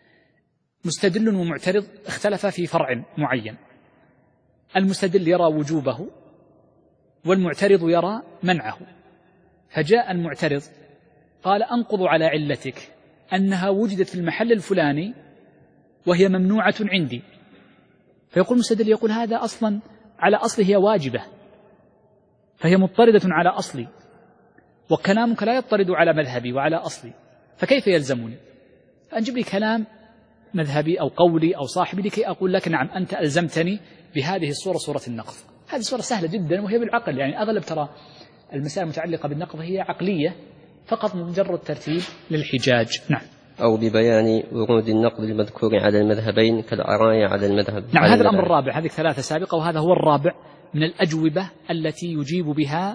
مستدل ومعترض اختلفا في فرع معين، المستدل يرى وجوبه والمعترض يرى منعه، فجاء المعترض قال أنقض على علتك أنها وجدت في المحل الفلاني وهي ممنوعة عندي، فيقول المستدل يقول هذا أصلا على أصله هي واجبة فهي مضطردة على أصلي، وكلامك لا يضطرد على مذهبي وعلى أصلي، فكيف يلزمني؟ فأنجب لي كلام مذهبي أو قولي أو صاحبي لكي أقول لك نعم أنت ألزمتني بهذه الصورة، صورة النقض. هذه صورة سهلة جدا وهي بالعقل، يعني أغلب ترى المسائل المتعلقة بالنقض هي عقلية فقط مجرد ترتيب للحجاج. نعم. أو ببيان ورود النقض المذكور على المذهبين كالعراية على المذهب. نعم، هذا الأمر الرابع، هذه ثلاثة سابقة وهذا هو الرابع من الأجوبة التي يجيب بها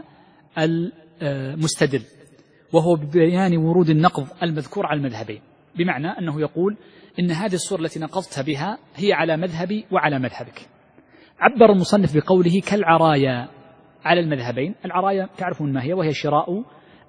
المستدل، وهو ببيان ورود النقض المذكور على المذهبين، بمعنى أنه يقول إن هذه الصورة التي نقضت بها هي على مذهبي وعلى مذهبك. عبر المصنف بقوله كالعرايا على المذهبين. العرايا تعرفون ما هي، وهي شراء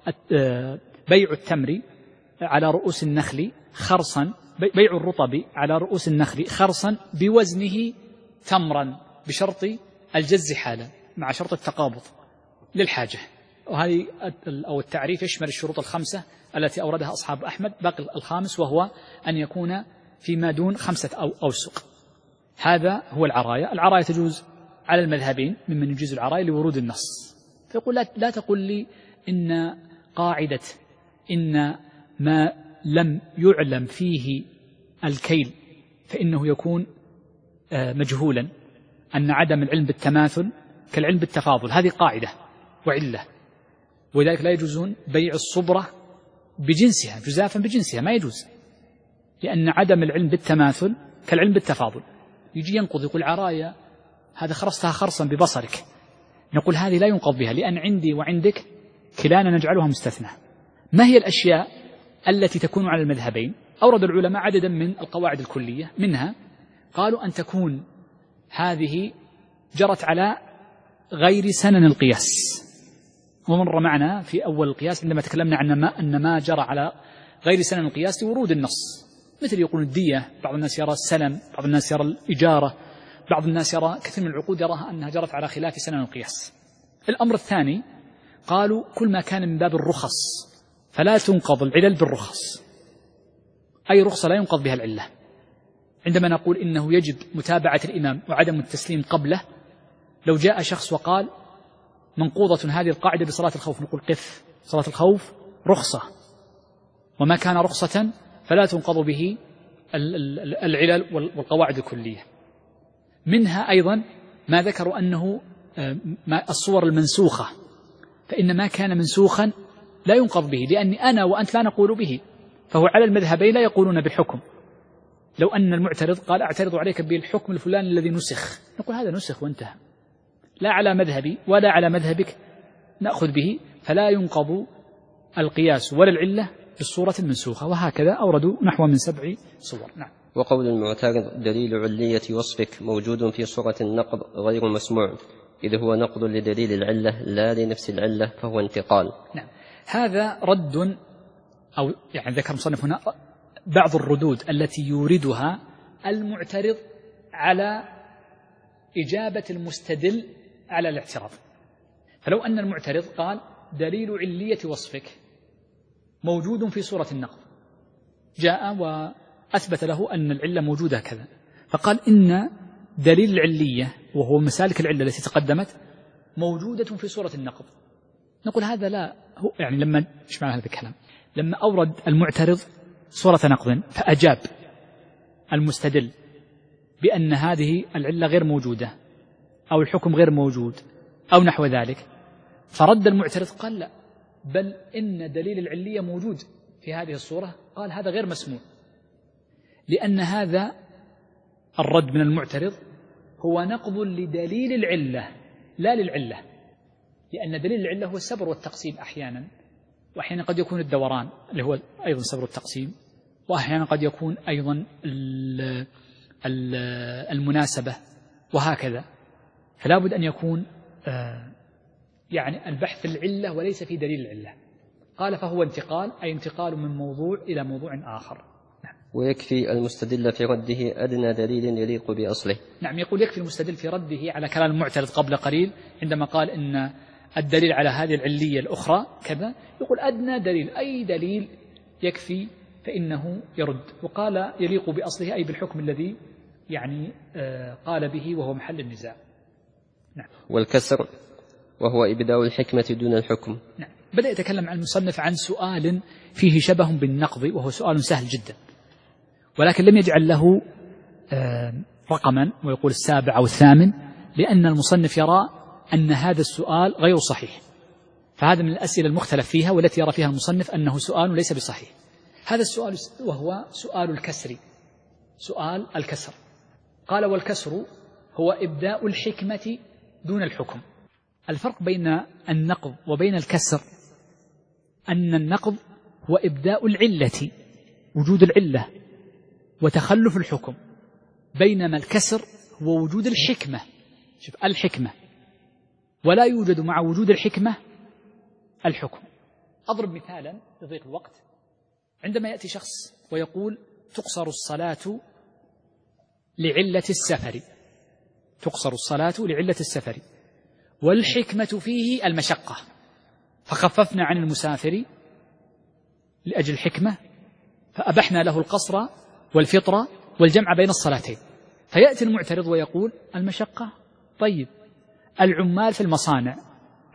بيع التمر على رؤوس النخل خرصا، بيع الرطب على رؤوس النخل خرصا بوزنه تمرا بشرط الجز حالا مع شرط التقابض للحاجة. وهذه أو التعريف يشمل الشروط الخمسة التي أوردها أصحاب أحمد، باقي الخامس وهو أن يكون فيما دون خمسة أو أوسق. هذا هو العراية. العراية تجوز على المذهبين ممن يجوز العراية لورود النص، فيقول لا, لا تقل لي إن قاعدة إن ما لم يعلم فيه الكيل فإنه يكون مجهولا، أن عدم العلم بالتماثل كالعلم بالتفاضل، هذه قاعدة وعلة، ولذلك لا يجوزون بيع الصبرة بجنسها جزافا بجنسها، ما يجوز، لأن عدم العلم بالتماثل كالعلم بالتفاضل. يجي ينقض يقول عرايا هذا خرصتها خرصا ببصرك، نقول هذه لا ينقض بها، لأن عندي وعندك كلانا نجعلها مستثنى. ما هي الأشياء التي تكون على المذهبين؟ أورد العلماء عددا من القواعد الكلية، منها قالوا أن تكون هذه جرت على غير سنن القياس، ومر معنا في أول القياس عندما تكلمنا عن ما أن ما جرى على غير سنن القياس لورود النص، مثل يقول الدية، بعض الناس يرى السلم، بعض الناس يرى الإجارة، بعض الناس يرى كثير من العقود يراها أنها جرت على خلاف سنن القياس. الأمر الثاني قالوا كل ما كان من باب الرخص فلا تنقض العلل بالرخص، أي رخصة لا ينقض بها العلة. عندما نقول إنه يجب متابعة الإمام وعدم التسليم قبله، لو جاء شخص وقال منقوضة هذه القاعدة بصلاة الخوف، نقول قف، صلاة الخوف رخصة، وما كان رخصة فلا تنقض به العلل والقواعد الكلية. منها أيضا ما ذكروا أنه الصور المنسوخة، فإن ما كان منسوخا لا ينقض به، لأني أنا وأنت لا نقول به، فهو على المذهبين لا يقولون بالحكم. لو أن المعترض قال أعترض عليك بالحكم الفلاني الذي نسخ، نقول هذا نسخ وانتهى، لا على مذهبي ولا على مذهبك نأخذ به، فلا ينقض القياس ولا العلة بالصورة المنسوخة. وهكذا أوردوا نحو من سبع صور. نعم. وقول المعترض دليل علية وصفك موجود في صورة النقض غير مسموع، إذ هو نقض لدليل العلة لا لنفس العلة، فهو انتقال. نعم. هذا رد، أو يعني ذكر مصنف هنا بعض الردود التي يوردها المعترض على إجابة المستدل على الاعتراض. فلو أن المعترض قال دليل علية وصفك موجود في صورة النقض، جاء وأثبت له أن العلة موجودة كذا، فقال إن دليل العلية وهو مسالك العلة التي تقدمت موجودة في صورة النقض، نقول هذا لا هو، يعني لما إيش معنى هذا الكلام؟ لما أورد المعترض صورة نقض فأجاب المستدل بأن هذه العلة غير موجودة أو الحكم غير موجود أو نحو ذلك، فرد المعترض قال لا، بل إن دليل العلية موجود في هذه الصورة، قال هذا غير مسموع، لأن هذا الرد من المعترض هو نقض لدليل العلة لا للعلة، لأن دليل العلة هو السبر والتقسيم أحيانا، وأحيانا قد يكون الدوران اللي هو أيضا سبر والتقسيم، وأحيانا قد يكون أيضا المناسبة، وهكذا. فلا بد أن يكون يعني البحث في العلة وليس في دليل العلة. قال فهو انتقال، أي انتقال من موضوع إلى موضوع آخر. نعم. ويكفي المستدل في رده أدنى دليل يليق بأصله. نعم، يقول يكفي المستدل في رده على كلام المعترض قبل قليل عندما قال إن الدليل على هذه العلية الأخرى كذا، يقول أدنى دليل، أي دليل يكفي فإنه يرد. وقال يليق بأصله أي بالحكم الذي يعني قال به وهو محل النزاع. نعم. والكسر وهو إبداء الحكمة دون الحكم. نعم. بدأ يتكلم عن المصنف عن سؤال فيه شبه بالنقض، وهو سؤال سهل جدا، ولكن لم يجعل له رقما ويقول السابع أو الثامن، لأن المصنف يرى أن هذا السؤال غير صحيح، فهذا من الأسئلة المختلف فيها والتي يرى فيها المصنف أنه سؤال ليس بصحيح. هذا السؤال وهو سؤال الكسر، سؤال الكسر. قال والكسر هو إبداء الحكمة دون الحكم. الفرق بين النقض وبين الكسر أن النقض هو إبداء العلة، وجود العلة وتخلف الحكم، بينما الكسر هو وجود الحكمة. شوف الحكمة، ولا يوجد مع وجود الحكمة الحكم. أضرب مثالا لضيق الوقت. عندما يأتي شخص ويقول تقصر الصلاة لعلة السفر، تقصر الصلاة لعلة السفر، والحكمة فيه المشقة، فخففنا عن المسافر لأجل الحكمة، فأبحنا له القصر والفطر والجمع بين الصلاتين. فيأتي المعترض ويقول المشقة، طيب العمال في المصانع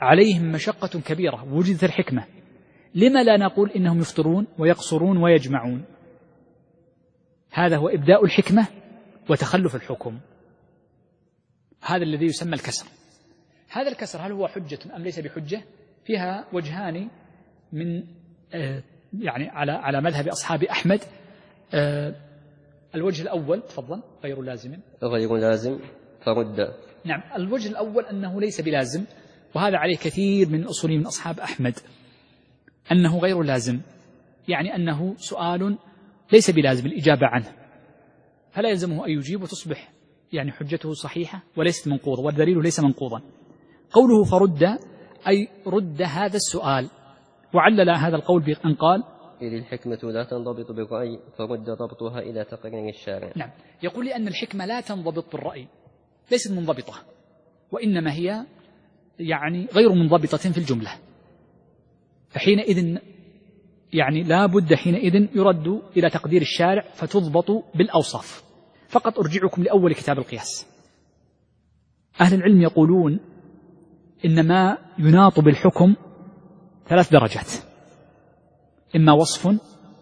عليهم مشقة كبيرة وجدت الحكمة، لما لا نقول إنهم يفطرون ويقصرون ويجمعون؟ هذا هو إبداء الحكمة وتخلف الحكم، هذا الذي يسمى الكسر. هذا الكسر هل هو حجة أم ليس بحجة؟ فيها وجهان من آه يعني على على مذهب أصحاب أحمد. آه الوجه الأول تفضل غير لازم غير لازم فرد. نعم، الوجه الأول أنه ليس بلازم، وهذا عليه كثير من الأصوليين من أصحاب أحمد، أنه غير لازم، يعني أنه سؤال ليس بلازم الإجابة عنه، فلا يلزمه أن يجيب وتصبح يعني حجته صحيحة وليست منقوضة، والدليل ليس منقوضا. قوله فرد أي رد هذا السؤال، وعلل هذا القول بأن قال إذ الحكمة لا تنضبط بالرأي فرد ضبطها إلى تقرير الشارع. نعم، يقول لأن الحكمة لا تنضبط بالرأي، ليست منضبطة، وإنما هي يعني غير منضبطة في الجملة، فحينئذ يعني لا بد حينئذ يرد إلى تقدير الشارع فتضبط بالأوصاف. فقط أرجعكم لأول كتاب القياس. أهل العلم يقولون إنما يناط بالحكم ثلاث درجات، إما وصف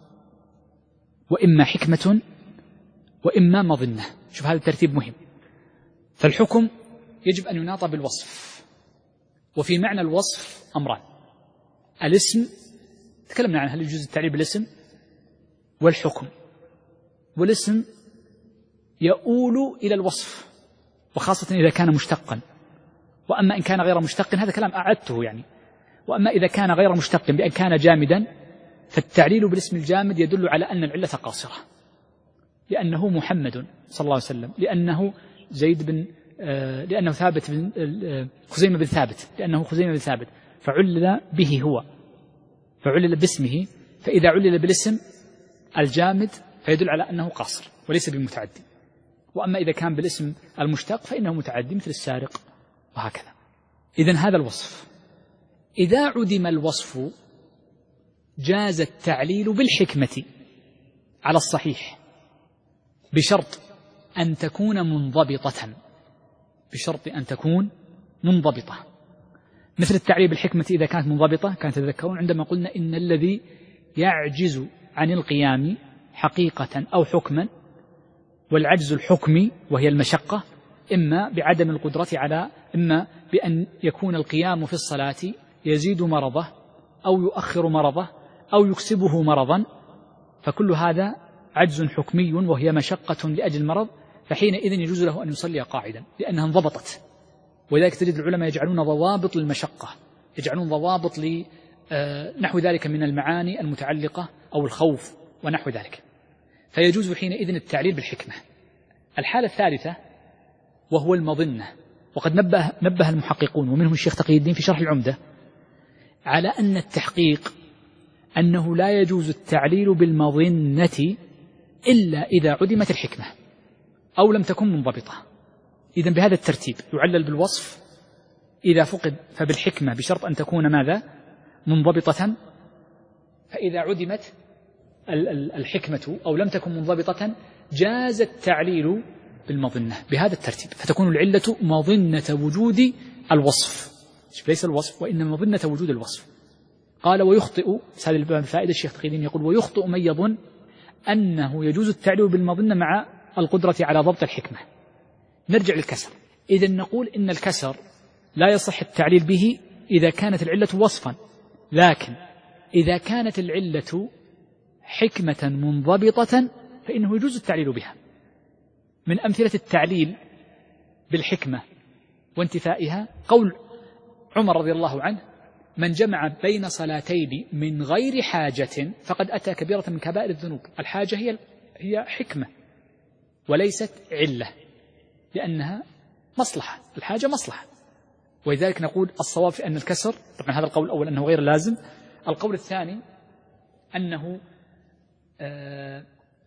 وإما حكمة وإما مظنة. شوف هذا الترتيب مهم. فالحكم يجب أن يناط بالوصف، وفي معنى الوصف أمران: الاسم تكلمنا عن هل يجوز التعريب بالاسم، والحكم. والاسم يؤول إلى الوصف، وخاصة إذا كان مشتقا، وأما إن كان غير مشتق هذا كلام أعدته يعني، وأما إذا كان غير مشتق بأن كان جامدا فالتعليل بالاسم الجامد يدل على أن العلة قاصرة، لأنه محمد صلى الله عليه وسلم، لأنه زيد بن آه لأنه ثابت بن آه خزيمة بن ثابت، لأنه خزيمة بن ثابت فعلل به هو، فعلل باسمه، فإذا علل بالاسم الجامد فيدل على أنه قاصر وليس بمتعدي. وأما إذا كان بالاسم المشتق فإنه متعدي مثل السارق وهكذا. إذن هذا الوصف. إذا عدم الوصف جاز التعليل بالحكمة على الصحيح، بشرط أن تكون منضبطة، بشرط أن تكون منضبطة. مثل التعليل بالحكمة إذا كانت منضبطة، كانت تذكرون عندما قلنا إن الذي يعجز عن القيام حقيقة أو حكما، والعجز الحكمي وهي المشقة، إما بعدم القدرة على، إما بأن يكون القيام في الصلاة يزيد مرضه أو يؤخر مرضه أو يكسبه مرضا، فكل هذا عجز حكمي وهي مشقة لأجل المرض، فحينئذ يجوز له أن يصلي قاعدا لأنها انضبطت. ولذلك تجد العلماء يجعلون ضوابط للمشقة، يجعلون ضوابط لنحو ذلك من المعاني المتعلقة أو الخوف ونحو ذلك، فيجوز حينئذ التعليل بالحكمة. الحالة الثالثة وهو المظنة، وقد نبه, نبه المحققون ومنهم الشيخ تقي الدين في شرح العمدة على أن التحقيق أنه لا يجوز التعليل بالمظنة إلا إذا عدمت الحكمة أو لم تكن منضبطة. إذن بهذا الترتيب يعلل بالوصف، إذا فقد فبالحكمة بشرط أن تكون ماذا؟ منضبطة، فإذا عدمت الحكمة أو لم تكن منضبطة جاز التعليل بالمظنة بهذا الترتيب، فتكون العلة مظنة وجود الوصف، ليس الوصف وإنما مظنة وجود الوصف. قال ويخطئ، هذه الفائدة الشيخ تقي الدين يقول ويخطئ من يظن أنه يجوز التعليل بالمظنة مع القدرة على ضبط الحكمة. نرجع للكسر. إذن نقول إن الكسر لا يصح التعليل به إذا كانت العلة وصفا، لكن إذا كانت العلة حكمة منضبطة فإنه يجوز التعليل بها. من أمثلة التعليل بالحكمة وانتفائها قول عمر رضي الله عنه: من جمع بين صلاتين من غير حاجة فقد أتى كبيرة من كبائر الذنوب. الحاجة هي هي حكمة وليست علة، لأنها مصلحة، الحاجة مصلحة. ولذلك نقول الصواب في أن الكسر، طبعا هذا القول الأول أنه غير لازم. القول الثاني أنه آه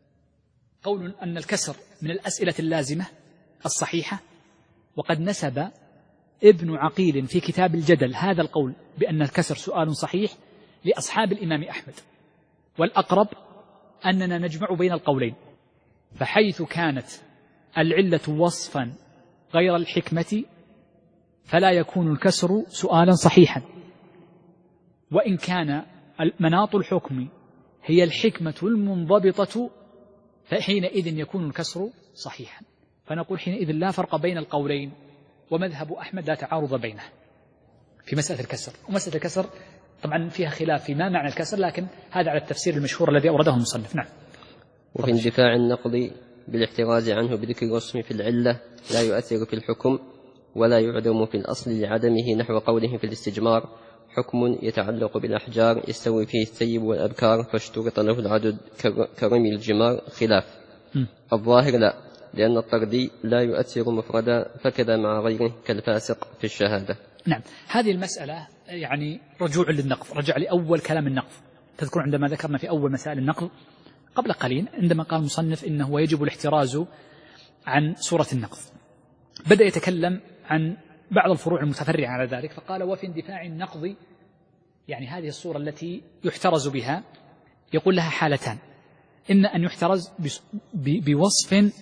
قول أن الكسر من الأسئلة اللازمة الصحيحة، وقد نسب ابن عقيل في كتاب الجدل هذا القول بأن الكسر سؤال صحيح لأصحاب الإمام أحمد، والأقرب أننا نجمع بين القولين، فحيث كانت العلة وصفا غير الحكمة فلا يكون الكسر سؤالا صحيحا، وإن كان مناط الحكم هي الحكمة المنضبطة فحينئذ يكون الكسر صحيحا. فنقول حينئذ لا فرق بين القولين، ومذهب أحمد لا تعارض بينه في مسألة الكسر. ومسألة الكسر طبعا فيها خلاف في ما معنى الكسر، لكن هذا على التفسير المشهور الذي أورده المصنف. نعم. وفي اندفاع النقض بالاحتراز عنه بذكر الوصف في العلة لا يؤثر في الحكم ولا يعدم في الأصل لعدمه، نحو قوله في الاستجمار: حكم يتعلق بالأحجار يستوي فيه الثيب والأبكار فاشترط له العدد كرمي الجمار، خلاف. م. الظاهر لا، لأن الطردي لا يؤثر مفردا، فكذا مع غيره كالفاسق في الشهادة. نعم. هذه المسألة يعني رجوع للنقض، رجع لأول كلام النقض. تذكر عندما ذكرنا في أول مسائل النقض قبل قليل عندما قال المصنف إنه يجب الاحتراز عن صورة النقض، بدأ يتكلم عن بعض الفروع المتفرعة على ذلك، فقال: وفي اندفاع النقض، يعني هذه الصورة التي يحترز بها، يقول لها حالتان: إما أن يحترز بوصف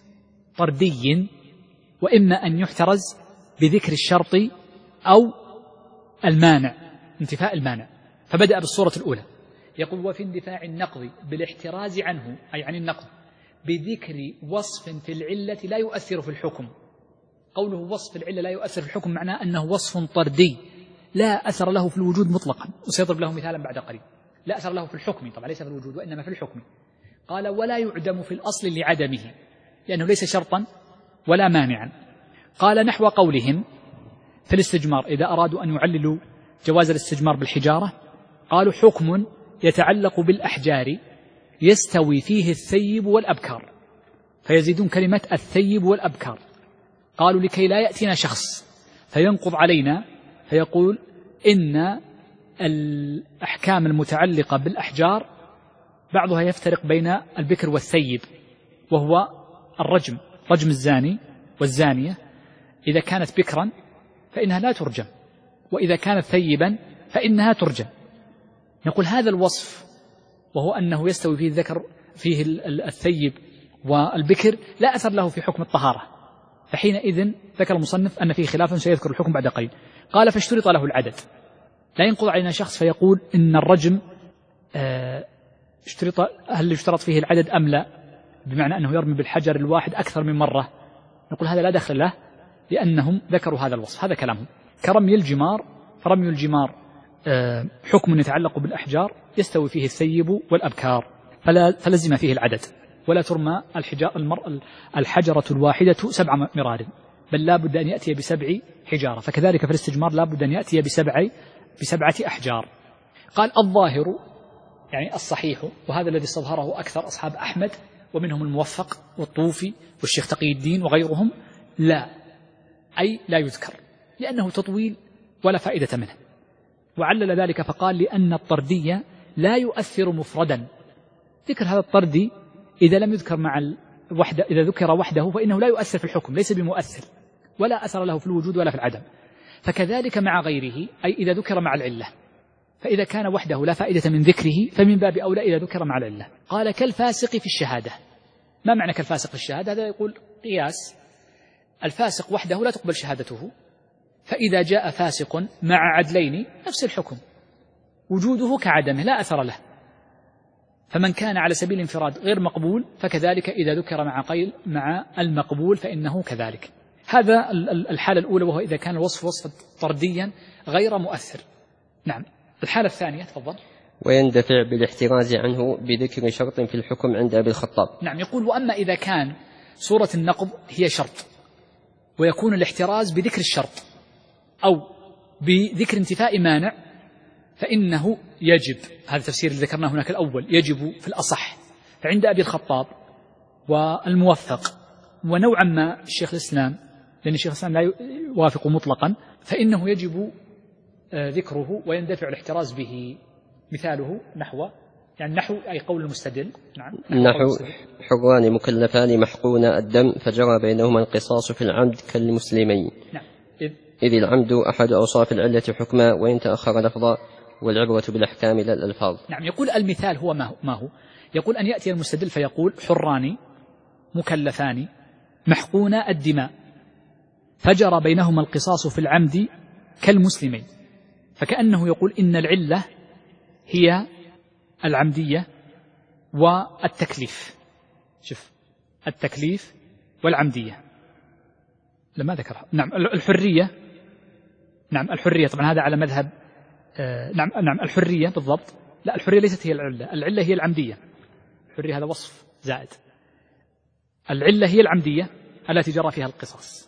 طردي، وإما أن يحترز بذكر الشرط أو المانع، انتفاء المانع. فبدأ بالصورة الأولى، يقول: وفي اندفاع النقض بالاحتراز عنه، أي عن النقض، بذكر وصف في العلة لا يؤثر في الحكم. قوله وصف العلة لا يؤثر في الحكم معناه أنه وصف طردي لا أثر له في الوجود مطلقا، وسيضرب له مثالا بعد قليل. لا أثر له في الحكم، طبعا ليس في الوجود وإنما في الحكم. قال: ولا يعدم في الأصل لعدمه، لأنه ليس شرطا ولا مانعا. قال: نحو قولهم في الاستجمار إذا أرادوا أن يعللوا جواز الاستجمار بالحجارة، قالوا: حكم يتعلق بالأحجار يستوي فيه الثيب والأبكار، فيزيدون كلمة الثيب والأبكار. قالوا: لكي لا يأتينا شخص فينقض علينا فيقول إن الأحكام المتعلقة بالأحجار بعضها يفترق بين البكر والثيب، وهو الرجم، رجم الزاني والزانية، إذا كانت بكرا فإنها لا ترجم، وإذا كانت ثيبا فإنها ترجم. نقول هذا الوصف، وهو أنه يستوي فيه الذكر فيه الثيب والبكر، لا أثر له في حكم الطهارة، فحينئذ ذكر المصنف أن فيه خلافا سيذكر الحكم بعد قليل. قال: فاشترط له العدد، لا ينقض علينا شخص فيقول إن الرجم اشترط، هل يشترط فيه العدد أم لا، بمعنى أنه يرمي بالحجر الواحد أكثر من مرة. نقول هذا لا دخل له، لأنهم ذكروا هذا الوصف، هذا كلامهم. كرمي الجمار، فرمي الجمار حكم يتعلق بالأحجار يستوي فيه الثيب والأبكار، فلا فلزم فيه العدد، ولا ترمى الحجرة الواحدة سبع مرار، بل لا بد أن يأتي بسبع حجارة. فكذلك في الاستجمار لا بد أن يأتي بسبع بسبعة أحجار. قال: الظاهر، يعني الصحيح، وهذا الذي استظهره أكثر أصحاب أحمد ومنهم الموفق والطوفي والشيخ تقي الدين وغيرهم، لا، أي لا يذكر، لأنه تطويل ولا فائدة منه. وعلل ذلك فقال: لأن الطردية لا يؤثر مفردا. ذكر هذا الطردي إذا لم يذكر مع الوحدة، إذا ذكر وحده فإنه لا يؤثر في الحكم، ليس بمؤثر ولا أثر له في الوجود ولا في العدم. فكذلك مع غيره، أي إذا ذكر مع العلة، فإذا كان وحده لا فائدة من ذكره فمن باب أولى إذا ذكر مع العلة. قال: كالفاسق في الشهادة. ما معنى كالفاسق في الشهادة؟ هذا يقول قياس، الفاسق وحده لا تقبل شهادته، فإذا جاء فاسق مع عدلين نفس الحكم، وجوده كعدمه لا أثر له. فمن كان على سبيل الانفراد غير مقبول، فكذلك إذا ذكر مع قيل مع المقبول فإنه كذلك. هذا الحالة الأولى، وهو إذا كان الوصف وصفا طرديا غير مؤثر. نعم. الحالة الثانية، تفضل. ويندفع بالاحتراز عنه بذكر شرط في الحكم عند أبي الخطاب. نعم. يقول: وأما إذا كان صورة النقض هي شرط، ويكون الاحتراز بذكر الشرط أو بذكر انتفاء مانع، فإنه يجب، هذا التفسير اللي ذكرناه هناك الأول، يجب في الأصح. فعند أبي الخطاب والموفق ونوعا ما الشيخ الإسلام، لأن الشيخ الإسلام لا يوافق مطلقا، فإنه يجب ذكره ويندفع الاحتراز به. مثاله نحو، يعني نحو أي قول المستدل. نعم. نحو حران مكلفان محقون الدم فجرى بينهما القصاص في العمد كالمسلمين. نعم. إذ العمد أحد أوصاف العلة حكما، وإن تأخر لفظا، والعبرة بالأحكام لا الألفاظ. نعم. يقول المثال هو ما هو؟ يقول أن يأتي المستدل فيقول: حران مكلفان محقون الدماء، فجر بينهما القصاص في العمد كالمسلمين، فكأنه يقول إن العلة هي العمدية والتكليف. شوف، التكليف والعمدية لما ذكرها. نعم الحرية، نعم الحرية طبعا هذا على مذهب آه نعم نعم الحرية بالضبط. لا، الحرية ليست هي العلة، العلة هي العمدية. الحرية هذا وصف زائد، العلة هي العمدية التي جرى فيها القصاص.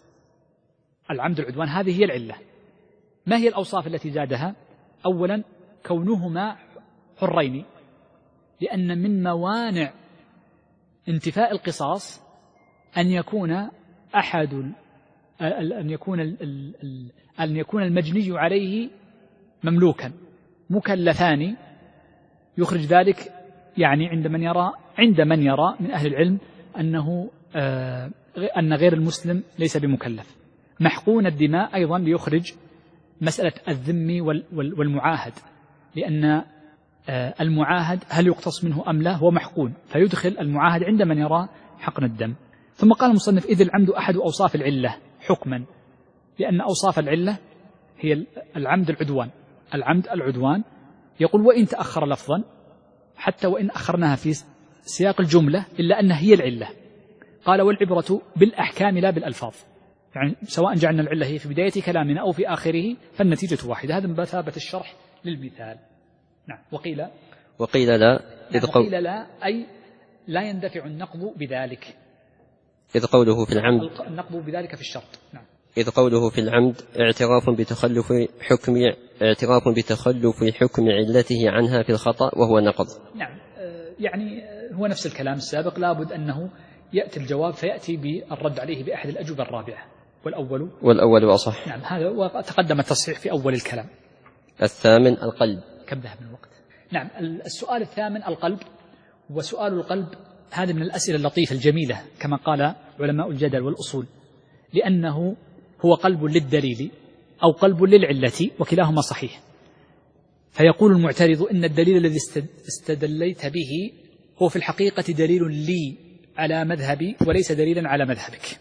العمد العدوان هذه هي العلة. ما هي الأوصاف التي زادها؟ أولا كونهما حرين، لأن من موانع انتفاء القصاص أن يكون أحد أن يكون أن يكون المجني عليه مملوكا مكلفان، يخرج ذلك يعني عند من يرى عند من يرى من أهل العلم أنه أن غير المسلم ليس بمكلف. محقون الدماء أيضا ليخرج مسألة الذمي والمعاهد، لأن المعاهد هل يقتص منه أم لا هو محقون، فيدخل المعاهد عند من يرى حقن الدم. ثم قال المصنف: إذ العمد أحد أوصاف العلة حكما، لأن أوصاف العلة هي العمد العدوان. العمد العدوان يقول: وإن تأخر لفظا، حتى وإن أخرناها في سياق الجملة إلا أنها هي العلة. قال: والعبرة بالأحكام لا بالألفاظ، يعني سواء جعلنا العلة هي في بداية كلامنا أو في آخره فالنتيجة واحدة. هذا بمثابة الشرح للمثال. نعم. وقيل وقيل لا نعم وقيل لا أي لا يندفع النقض بذلك، إذ قوله في العمد النقض بذلك في الشرط. نعم. إذ قوله في العمد اعتراف بتخلف حكم اعتراف بتخلف حكم علته عنها في الخطأ وهو نقض. نعم، يعني هو نفس الكلام السابق، لابد أنه يأتي الجواب فيأتي بالرد عليه بأحد الأجوبة الرابعة، والأول والأول أصح. نعم، هذا وتقدم التصحيح في أول الكلام. الثامن القلب. كم ذهب من الوقت؟ نعم، السؤال الثامن القلب. وسؤال القلب هذا من الأسئلة اللطيفة الجميلة كما قال علماء الجدل والأصول، لأنه هو قلب للدليل أو قلب للعلة، وكلاهما صحيح. فيقول المعترض إن الدليل الذي استدليت به هو في الحقيقة دليل لي على مذهبي وليس دليلا على مذهبك.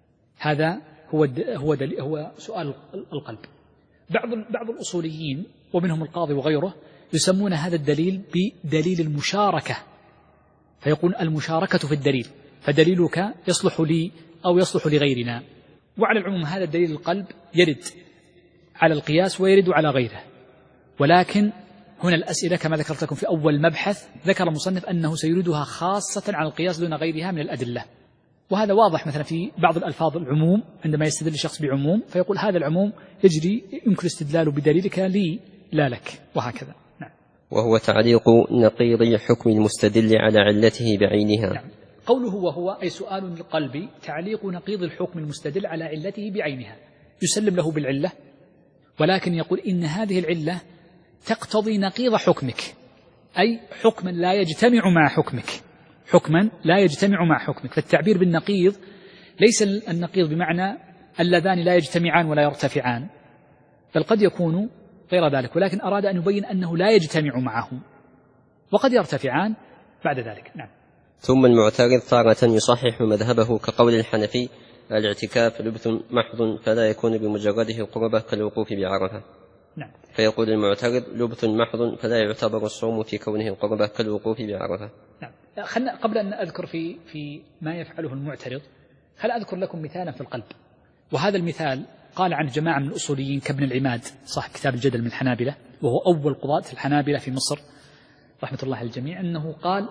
هذا هو هو هو سؤال القلب. بعض بعض الأصوليين ومنهم القاضي وغيره يسمون هذا الدليل بدليل المشاركة، فيقول المشاركة في الدليل، فدليلك يصلح لي أو يصلح لغيرنا. وعلى العموم هذا الدليل القلب يرد على القياس ويرد على غيره، ولكن هنا الأسئلة كما ذكرت لكم في أول مبحث ذكر المصنف أنه سيردها خاصة على القياس دون غيرها من الأدلة، وهذا واضح مثلا في بعض الألفاظ العموم عندما يستدل شخص بعموم فيقول هذا العموم يجري يمكن استدلاله بدليلك لي لا لك، وهكذا. نعم. وهو تعليق نقيض حكم المستدل على علته بعينها. نعم. قوله وهو أي سؤال القلب تعليق نقيض الحكم المستدل على علته بعينها، يسلم له بالعلة، ولكن يقول إن هذه العلة تقتضي نقيض حكمك، أي حكما لا يجتمع مع حكمك، حكما لا يجتمع مع حكمك. فالتعبير بالنقيض ليس النقيض بمعنى اللذان لا يجتمعان ولا يرتفعان، بل قد يكون غير ذلك، ولكن أراد أن يبين أنه لا يجتمع معهم وقد يرتفعان بعد ذلك. نعم. ثم المعترض تارة يصحح مذهبه كقول الحنفي: الاعتكاف لبث محض فلا يكون بمجرده قربة كالوقوف بعرفة. نعم. فيقول المعترض: لبث محض فلا يعتبر الصوم في كونه قربة كالوقوف بعرفة. نعم. خلنا قبل أن أذكر في في ما يفعله المعترض، خل أذكر لكم مثالا في القلب، وهذا المثال قال عنه جماعة من الأصوليين كابن العماد صاحب كتاب الجدل من الحنابلة، وهو أول قضاة الحنابلة في مصر رحمة الله على الجميع، أنه قال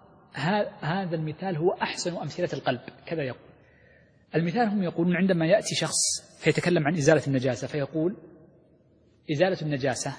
هذا المثال هو أحسن أمثلة القلب. كذا يقول المثال، هم يقولون عندما يأتي شخص فيتكلم عن إزالة النجاسة فيقول: إزالة النجاسة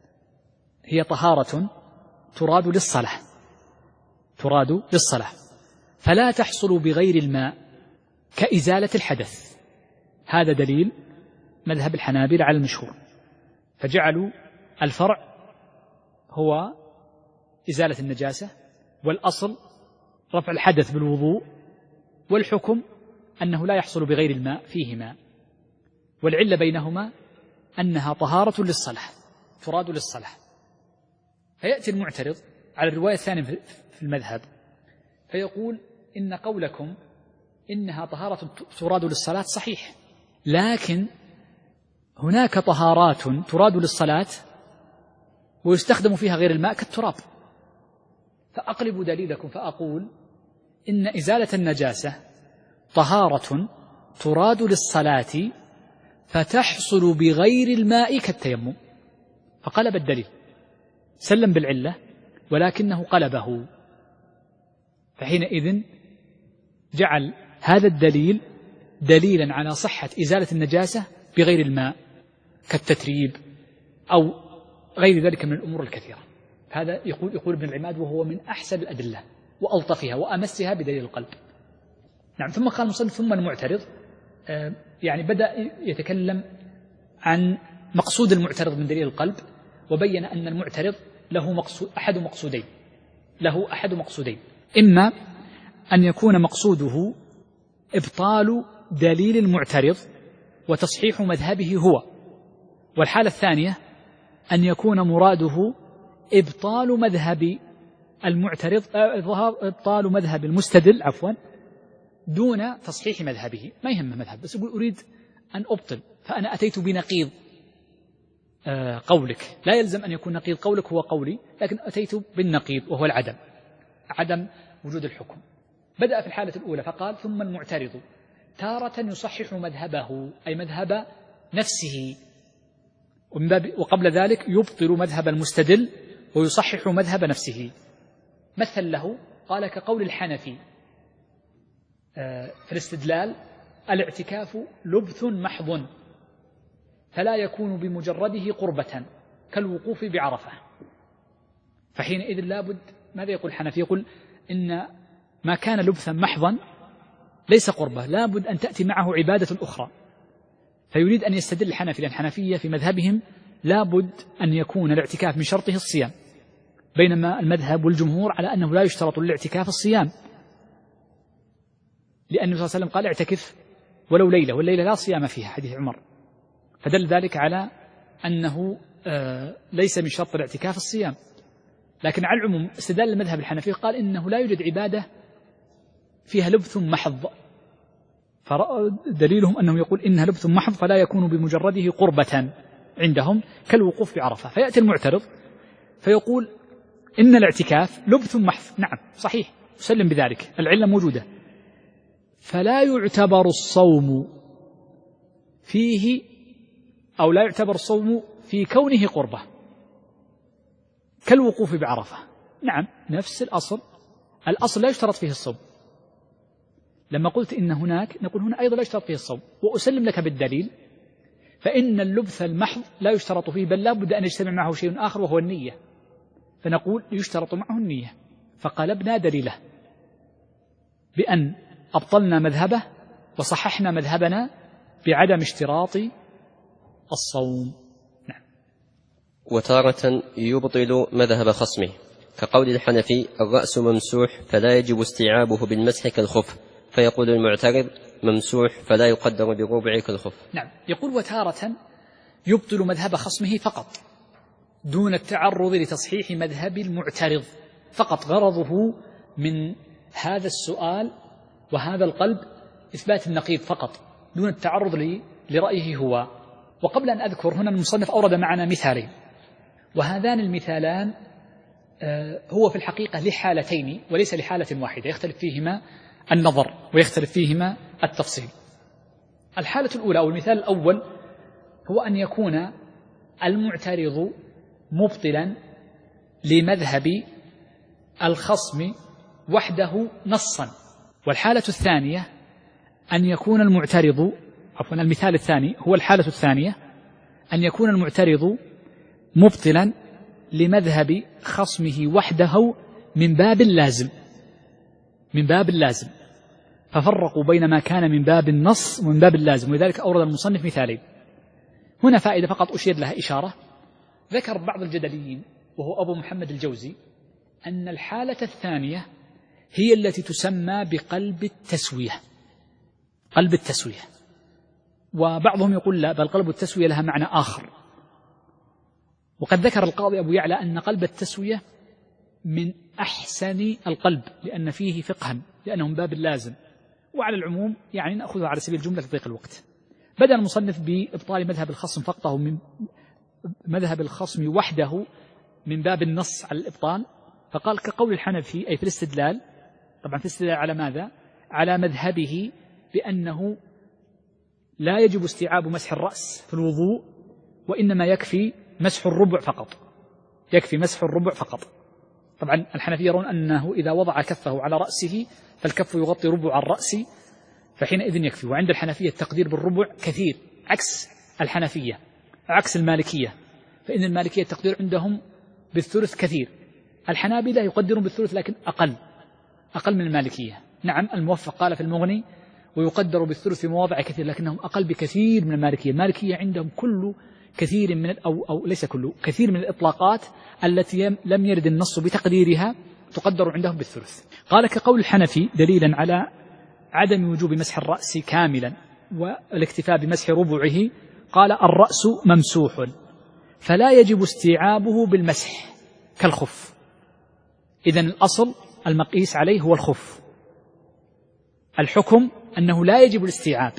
هي طهارة تراد للصلاة، تراد للصلاة، فلا تحصل بغير الماء كإزالة الحدث. هذا دليل مذهب الحنابلة على المشهور، فجعلوا الفرع هو إزالة النجاسة، والأصل رفع الحدث بالوضوء، والحكم أنه لا يحصل بغير الماء فيه ماء، والعلة بينهما أنها طهارة للصلاة تراد للصلاة. فيأتي المعترض على الرواية الثانية في المذهب فيقول: إن قولكم إنها طهارة تراد للصلاة صحيح، لكن هناك طهارات تراد للصلاة ويستخدم فيها غير الماء كالتراب. فأقلب دليلكم فأقول إن إزالة النجاسة طهارة تراد للصلاة فتحصل بغير الماء كالتيمم، فقلب الدليل، سلم بالعلة ولكنه قلبه، فحينئذ جعل هذا الدليل دليلا على صحة إزالة النجاسة بغير الماء كالتتريب أو غير ذلك من الأمور الكثيرة. هذا يقول, يقول ابن العماد وهو من أحسن الأدلة وألطفها وأمسها بدليل القلب. نعم. ثم قال المصنف ثم المعترض، آه يعني بدأ يتكلم عن مقصود المعترض من دليل القلب، وبين أن المعترض له مقصود أحد مقصودين له أحد مقصودين إما أن يكون مقصوده إبطال دليل المعترض وتصحيح مذهبه هو، والحالة الثانية أن يكون مراده إبطال مذهب المعترض إبطال مذهب المستدل عفوا دون تصحيح مذهبه. ما يهم مذهب، بس يقول أريد أن أبطل، فأنا أتيت بنقيض قولك، لا يلزم أن يكون نقيض قولك هو قولي، لكن أتيت بالنقيض وهو العدم عدم وجود الحكم. بدأ في الحالة الأولى فقال ثم المعترض تارة يصحح مذهبه أي مذهب نفسه، وقبل ذلك يبطل مذهب المستدل ويصحح مذهب نفسه. مثل له قال كقول الحنفي في الاستدلال الاعتكاف لبث محض فلا يكون بمجرده قربة كالوقوف بعرفة. فحينئذ لابد ماذا يقول الحنفي؟ يقول إن ما كان لبثا محضا ليس قربة، لابد أن تأتي معه عبادة أخرى. فيريد أن يستدل الحنفي، لأن الحنفية في مذهبهم لابد أن يكون الاعتكاف من شرطه الصيام، بينما المذهب والجمهور على أنه لا يشترط للاعتكاف الصيام، لأن النبي صلى الله عليه وسلم قال اعتكف ولو ليلة، والليلة لا صيام فيها، حديث عمر، فدل ذلك على أنه آه ليس من شرط الاعتكاف الصيام. لكن على العموم استدل المذهب الحنفي قال إنه لا يوجد عبادة فيها لبث محض، فدليلهم أنه يقول إنها لبث محض فلا يكون بمجرده قربة عندهم كالوقوف بعرفة. فيأتي المعترض فيقول إن الاعتكاف لبث محض، نعم صحيح أسلم بذلك، العلة موجودة، فلا يعتبر الصوم فيه أو لا يعتبر الصوم في كونه قربة كالوقوف بعرفة. نعم نفس الأصل، الأصل لا يشترط فيه الصوم. لما قلت إن هناك نقول هنا أيضا لا يشترط فيه الصوم، وأسلم لك بالدليل، فإن اللبث المحض لا يشترط فيه، بل لا بد أن يجتمع معه شيء آخر وهو النية، فنقول يشترط معه النية. فقلبنا دليله بأن أبطلنا مذهبه وصححنا مذهبنا بعدم اشتراط الصوم. نعم. وتارة يبطل مذهب خصمه كقول الحنفي الرأس ممسوح فلا يجب استيعابه بالمسح كالخف، فيقول المعترض ممسوح فلا يقدر بربع كالخف. نعم. يقول وتارة يبطل مذهب خصمه فقط دون التعرض لتصحيح مذهب المعترض، فقط غرضه من هذا السؤال وهذا القلب إثبات النقيض فقط دون التعرض لرأيه هو. وقبل أن أذكر هنا المصنف أورد معنا مثالين، وهذان المثالان هو في الحقيقة لحالتين وليس لحالة واحدة، يختلف فيهما النظر ويختلف فيهما التفصيل. الحالة الأولى أو المثال الأول هو أن يكون المعترض مبطلا لمذهب الخصم وحده نصا، والحالة الثانية أن يكون المعترض عفوا المثال الثاني هو الحالة الثانية أن يكون المعترض مبطلا لمذهب خصمه وحده من باب اللازم من باب اللازم ففرقوا بين ما كان من باب النص ومن باب اللازم، ولذلك أورد المصنف مثالين. هنا فائدة فقط أشير لها إشارة. ذكر بعض الجدليين وهو أبو محمد الجوزي أن الحالة الثانية هي التي تسمى بقلب التسوية قلب التسوية وبعضهم يقول لا، بل قلب التسوية لها معنى آخر. وقد ذكر القاضي أبو يعلى أن قلب التسوية من أحسن القلب لأن فيه فقها، لأنه من باب اللازم، وعلى العموم يعني نأخذها على سبيل الجملة لضيق الوقت. بدأ المصنف بإبطال مذهب الخصم فقط من مذهب الخصم وحده من باب النص على الإبطال، فقال كقول الحنفي أي في الاستدلال، طبعا في الاستدلال على ماذا؟ على مذهبه بأنه لا يجب استيعاب مسح الرأس في الوضوء، وإنما يكفي مسح الربع فقط، يكفي مسح الربع فقط. طبعا الحنفية يرون أنه إذا وضع كفه على رأسه فالكف يغطي ربع الرأس فحينئذ يكفي. وعند الحنفية التقدير بالربع كثير، عكس الحنفية، عكس المالكية، فإن المالكية التقدير عندهم بالثلث كثير، الحنابلة يقدرون بالثلث لكن أقل أقل من المالكية. نعم الموفق قال في المغني ويقدر بالثلث في مواضع كثير، لكنهم أقل بكثير من المالكية. المالكية عندهم كل كثير من أو, أو ليس كله، كثير من الإطلاقات التي لم يرد النص بتقديرها تقدر عندهم بالثلث. قال كقول الحنفي دليلا على عدم وجوب مسح الرأس كاملا والاكتفاء بمسح ربعه، قال الرأس ممسوح فلا يجب استيعابه بالمسح كالخف. إذن الأصل المقيس عليه هو الخف، الحكم أنه لا يجب الاستيعاب،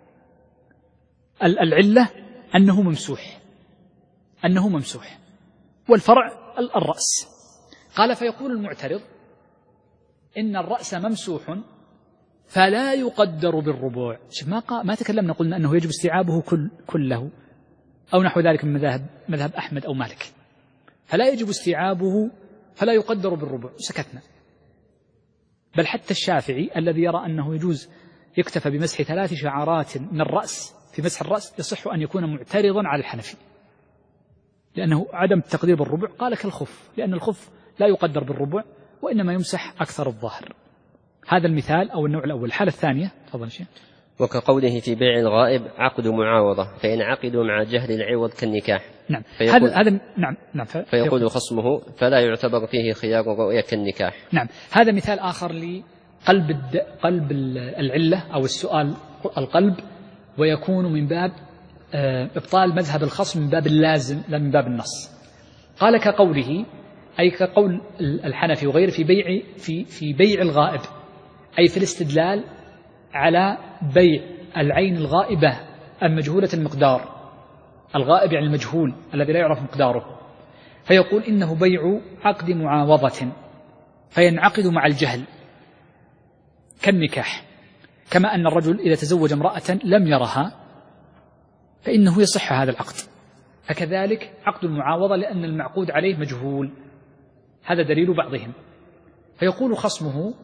العلة أنه ممسوح أنه ممسوح والفرع الرأس. قال فيقول المعترض إن الرأس ممسوح فلا يقدر بالربوع. شوف ما, ما تكلمنا قلنا أنه يجب استيعابه كل كله أو نحو ذلك من مذهب مذهب أحمد أو مالك، فلا يجب استيعابه فلا يقدر بالربوع، سكتنا. بل حتى الشافعي الذي يرى أنه يجوز يكتفى بمسح ثلاث شعرات من الرأس في مسح الرأس يصح أن يكون معترضا على الحنفي، لأنه عدم التقدير بالربع قال كالخف، لأن الخف لا يقدر بالربع وإنما يمسح أكثر الظاهر. هذا المثال أو النوع الأول. الحالة الثانية تفضل شيء. وكقوله في بيع الغائب عقد معاوضة فإن عقدوا مع جهل العوض كالنكاح. نعم هذا هذا نعم نعم فيقول خصمه فلا يعتبر فيه خيار الرؤية كالنكاح. نعم هذا مثال آخر لقلب الد... قلب العلة أو السؤال القلب، ويكون من باب إبطال مذهب الخصم من باب اللازم لا من باب النص. قال كقوله أي كقول الحنفي وغيره في بيع في في بيع الغائب، أي في الاستدلال على بيع العين الغائبة المجهولة المقدار، الغائب يعني المجهول الذي لا يعرف مقداره، فيقول إنه بيع عقد معاوضة فينعقد مع الجهل كالنكاح، كما أن الرجل إذا تزوج امرأة لم يرها فإنه يصح هذا العقد، فكذلك عقد المعاوضة لأن المعقود عليه مجهول. هذا دليل بعضهم. فيقول خصمه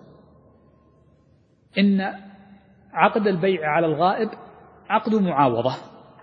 إن عقد البيع على الغائب عقد معاوضة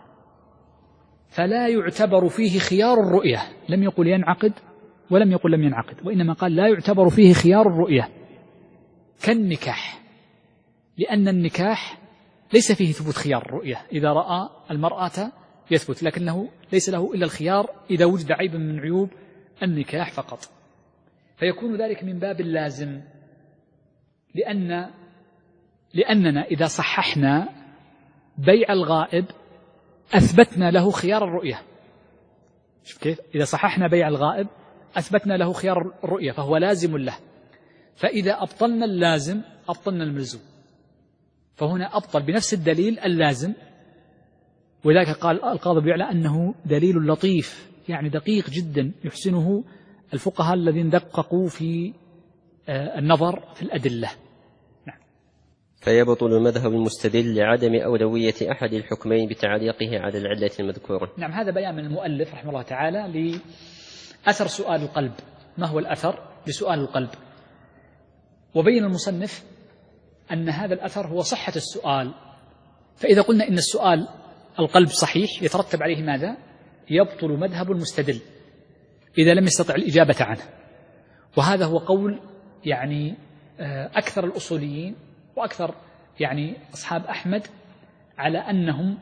فلا يعتبر فيه خيار الرؤية، لم يقل ينعقد ولم يقل لم ينعقد، وإنما قال لا يعتبر فيه خيار الرؤية كالنكاح، لأن النكاح ليس فيه ثبوت خيار الرؤية، إذا رأى المرأة يثبت، لكنه ليس له إلا الخيار إذا وجد عيب من عيوب النكاح فقط، فيكون ذلك من باب اللازم، لأن لأننا إذا صححنا بيع الغائب أثبتنا له خيار الرؤية. شوف كيف؟ إذا صححنا بيع الغائب أثبتنا له خيار الرؤية فهو لازم له، فإذا أبطلنا اللازم أبطلنا الملزوم، فهنا أبطل بنفس الدليل اللازم. ولذلك قال القاضي بيعلى أنه دليل لطيف يعني دقيق جدا يحسنه الفقهاء الذين دققوا في النظر في الأدلة. نعم. فيبطل مذهب المستدل لعدم أولوية أحد الحكمين بتعليقه على العلة المذكورة. نعم هذا بيان من المؤلف رحمه الله تعالى لأثر سؤال القلب. ما هو الأثر لسؤال القلب؟ وبين المصنف أن هذا الأثر هو صحة السؤال، فإذا قلنا إن السؤال القلب صحيح يترتب عليه ماذا؟ يبطل مذهب المستدل إذا لم يستطع الإجابة عنه. وهذا هو قول يعني أكثر الأصوليين وأكثر يعني أصحاب أحمد على أنهم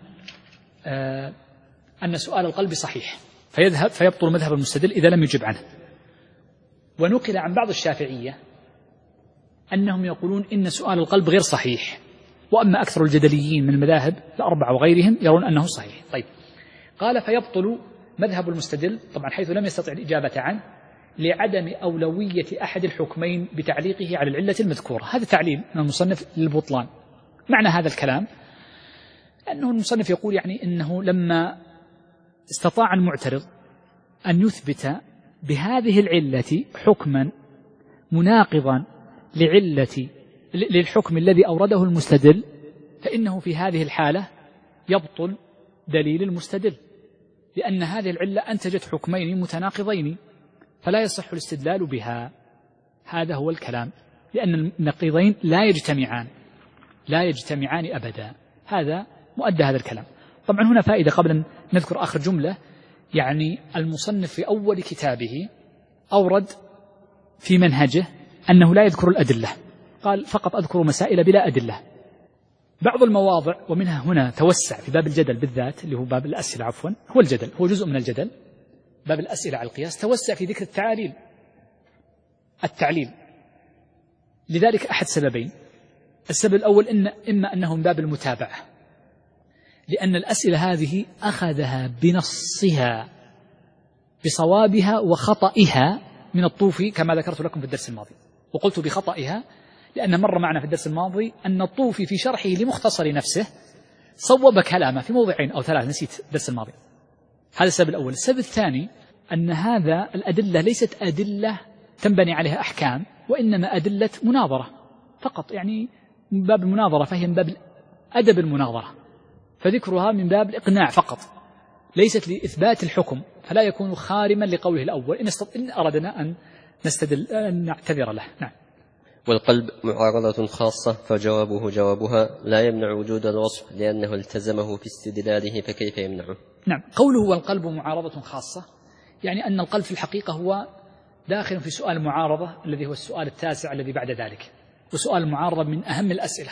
أن سؤال القلب صحيح فيذهب فيبطل مذهب المستدل إذا لم يجب عنه. ونقل عن بعض الشافعية أنهم يقولون إن سؤال القلب غير صحيح، وأما أكثر الجدليين من المذاهب الأربعة وغيرهم يرون أنه صحيح. طيب قال فيبطل مذهب المستدل طبعا حيث لم يستطع الإجابة عنه لعدم أولوية أحد الحكمين بتعليقه على العلة المذكورة. هذا تعليل من المصنف للبطلان. معنى هذا الكلام أنه المصنف يقول يعني إنه لما استطاع المعترض أن يثبت بهذه العلة حكما مناقضا لعلة للحكم الذي أورده المستدل، فإنه في هذه الحالة يبطل دليل المستدل، لأن هذه العلة أنتجت حكمين متناقضين فلا يصح الاستدلال بها. هذا هو الكلام، لأن النقيضين لا يجتمعان لا يجتمعان أبدا. هذا مؤدى هذا الكلام. طبعا هنا فائدة قبل أن نذكر آخر جملة، يعني المصنف في أول كتابه أورد في منهجه أنه لا يذكر الأدلة، قال فقط أذكر مسائل بلا أدلة. بعض المواضع ومنها هنا توسع في باب الجدل بالذات، اللي هو باب الأسئلة عفوا هو الجدل، هو جزء من الجدل، باب الأسئلة على القياس، توسع في ذكر التعاليل التعليل. لذلك أحد سببين: السبب الأول إن إما أنه من باب المتابعة، لأن الأسئلة هذه أخذها بنصها بصوابها وخطئها من الطوفي كما ذكرت لكم في الدرس الماضي. وقلت بخطئها لأن مر معنا في الدرس الماضي أن الطوفي في شرحه لمختصر نفسه صوب كلامه في موضعين أو ثلاث، نسيت الدرس الماضي. هذا السبب الأول. السبب الثاني أن هذا الأدلة ليست أدلة تنبني عليها أحكام، وإنما أدلة مناظرة فقط، يعني من باب المناظرة، فهي من باب أدب المناظرة، فذكرها من باب الإقناع فقط، ليست لإثبات الحكم، فلا يكون خارما لقوله الأول إن, إن أردنا أن نستدل أن نعتذر له. نعم. والقلب معارضة خاصة فجوابه جوابها لا يمنع وجود الوصف لأنه التزمه في استدلاله، فكيف يمنعه؟ نعم. قوله والقلب معارضة خاصة يعني أن القلب في الحقيقة هو داخل في سؤال المعارضة الذي هو السؤال التاسع الذي بعد ذلك، وسؤال المعارضة من أهم الأسئلة،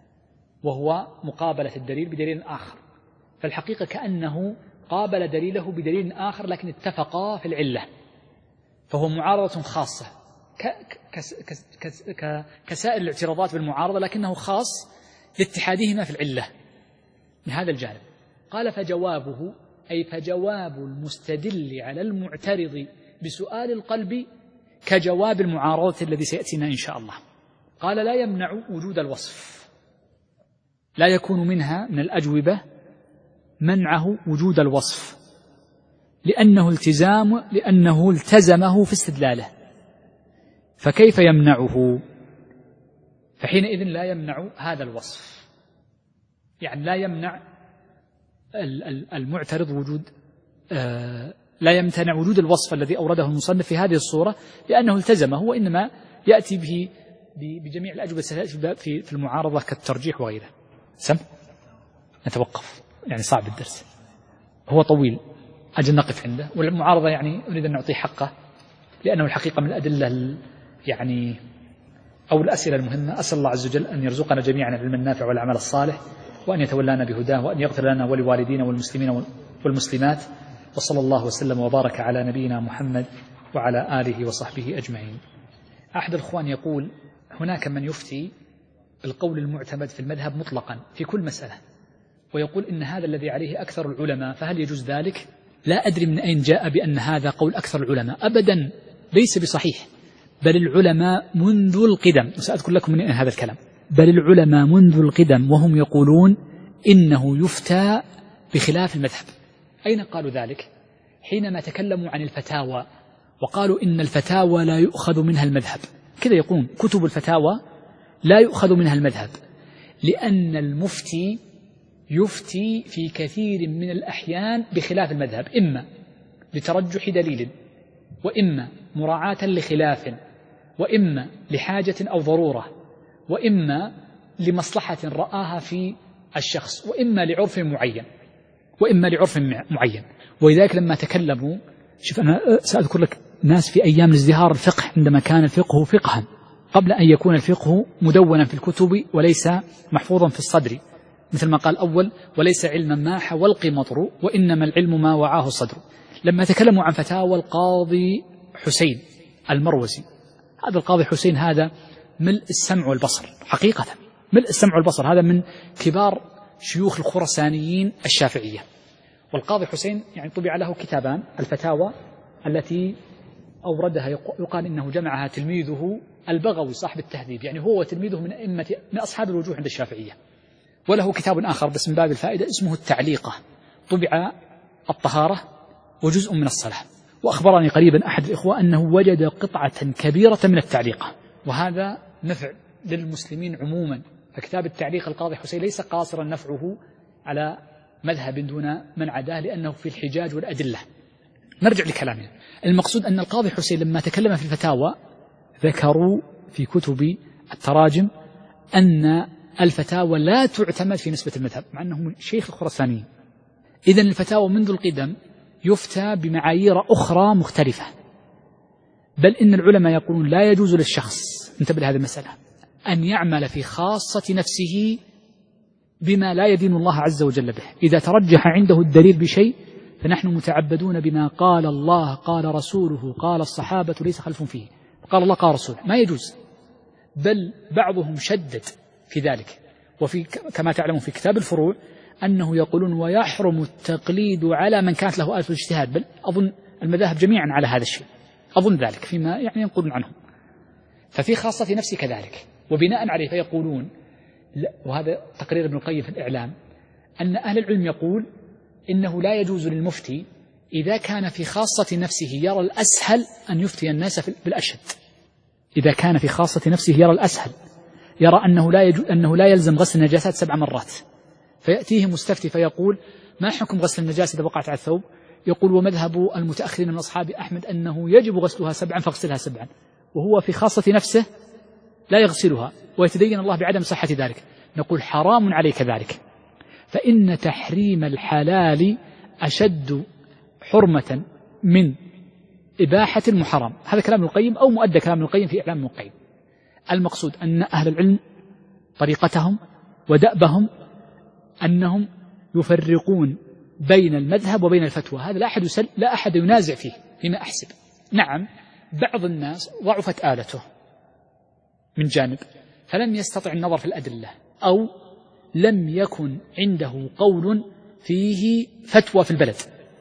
وهو مقابلة الدليل بدليل آخر. فالحقيقة كأنه قابل دليله بدليل آخر لكن اتفقا في العلة، فهو معارضة خاصة كسائر الاعتراضات بالمعارضة، لكنه خاص لاتحادهما في العلة من هذا الجانب. قال فجوابه أي فجواب المستدل على المعترض بسؤال القلب كجواب المعارضة الذي سيأتينا إن شاء الله. قال لا يمنع وجود الوصف، لا يكون منها من الأجوبة منعه وجود الوصف، لأنه التزام لأنه التزمه في استدلاله، فكيف يمنعه؟ فحينئذ لا يمنع هذا الوصف، يعني لا يمنع المعترض وجود آه لا يمتنع وجود الوصف الذي أورده المصنف في هذه الصورة، لأنه التزمه، وإنما يأتي به بجميع الأجوبة في في المعارضة كالترجيح وغيره. سم نتوقف، يعني صعب الدرس، هو طويل، أجل نقف عنده. والمعارضة يعني أريد أن نعطيه حقه، لأنه الحقيقة من الأدلة يعني أو الأسئلة المهمة. أسأل الله عز وجل أن يرزقنا جميعا العلم النافع والعمل الصالح، وأن يتولانا بهداه، وأن يغفر لنا ولوالدينا والمسلمين والمسلمات، وصلى الله وسلم وبارك على نبينا محمد وعلى آله وصحبه أجمعين. أحد الأخوان يقول هناك من يفتي القول المعتمد في المذهب مطلقا في كل مسألة، ويقول إن هذا الذي عليه أكثر العلماء، فهل يجوز ذلك؟ لا أدري من أين جاء بأن هذا قول أكثر العلماء، أبدا ليس بصحيح، بل العلماء منذ القدم، وسأذكر لكم من هذا الكلام، بل العلماء منذ القدم وهم يقولون إنه يفتى بخلاف المذهب. أين قالوا ذلك؟ حينما تكلموا عن الفتاوى وقالوا إن الفتاوى لا يؤخذ منها المذهب، كذا يقولون كتب الفتاوى لا يؤخذ منها المذهب، لأن المفتي يفتي في كثير من الأحيان بخلاف المذهب، إما لترجح دليل، وإما مراعاة لخلاف، وإما لحاجة أو ضرورة، وإما لمصلحة رآها في الشخص، وإما لعرف معين وإما لعرف معين. ولذلك لما تكلموا، شوف أنا سأذكر لك ناس في أيام ازدهار الفقه عندما كان الفقه فقها قبل أن يكون الفقه مدونا في الكتب وليس محفوظا في الصدر، مثل ما قال أول وليس علما ما حوى القمطر وإنما العلم ما وعاه الصدر. لما تكلموا عن فتاوى القاضي حسين المروزي، هذا القاضي حسين هذا ملء السمع والبصر، حقيقة ملء السمع والبصر، هذا من كبار شيوخ الخرسانيين الشافعية. والقاضي حسين يعني طبع له كتابان، الفتاوى التي أوردها يقال إنه جمعها تلميذه البغوي صاحب التهذيب، يعني هو وتلميذه من أئمة من أصحاب الوجوه عند الشافعية. وله كتاب آخر بس من باب الفائدة اسمه التعليقة، طبع الطهارة وجزء من الصلاة. وأخبرني قريبا أحد الإخوة أنه وجد قطعة كبيرة من التعليقة، وهذا نفع للمسلمين عموما. فكتاب التعليق القاضي حسين ليس قاصرا نفعه على مذهب دون من عداه، لأنه في الحجاج والأدلة. نرجع لكلامنا. المقصود أن القاضي حسين لما تكلم في الفتاوى ذكروا في كتب التراجم أن الفتاوى لا تعتمد في نسبة المذهب، مع أنهم شيخ الخراسانيين. إذن الفتاوى منذ القدم يفتى بمعايير أخرى مختلفة، بل إن العلماء يقولون لا يجوز للشخص، انتبه لهذه المسألة، أن يعمل في خاصة نفسه بما لا يدين الله عز وجل به. إذا ترجح عنده الدليل بشيء فنحن متعبدون بما قال الله قال رسوله قال الصحابة ليس خلف فيه، قال الله قال رسوله، ما يجوز. بل بعضهم شدد في ذلك، وفي كما تعلمون في كتاب الفروع أنه يقولون ويحرم التقليد على من كانت له آلة الاجتهاد، بل أظن المذاهب جميعا على هذا الشيء، أظن ذلك فيما يعني ينقلون عنهم. ففي خاصة نفسي كذلك، وبناء عليه فيقولون، وهذا تقرير ابن القيم في الإعلام، أن أهل العلم يقول إنه لا يجوز للمفتي إذا كان في خاصة نفسه يرى الأسهل أن يفتي الناس بالأشد. إذا كان في خاصة نفسه يرى الأسهل، يرى أنه لا, يجو أنه لا يلزم غسل النجاسات سبع مرات، فيأتيه مستفتي فيقول ما حكم غسل النجاسة إذا وقعت على الثوب؟ يقول ومذهب المتأخرين من أصحاب أحمد أنه يجب غسلها سبعا فاغسلها سبعا، وهو في خاصة نفسه لا يغسلها ويتدين الله بعدم صحة ذلك. نقول حرام عليك ذلك، فإن تحريم الحلال أشد حرمة من إباحة المحرم. هذا كلام ابن القيم أو مؤدى كلام ابن القيم في إعلام ابن القيم. المقصود أن أهل العلم طريقتهم ودأبهم أنهم يفرقون بين المذهب وبين الفتوى، هذا لا أحد, يسل لا أحد ينازع فيه فيما أحسب. نعم بعض الناس ضعفت آلته من جانب فلم يستطع النظر في الأدلة، أو لم يكن عنده قول فيه فتوى في البلد،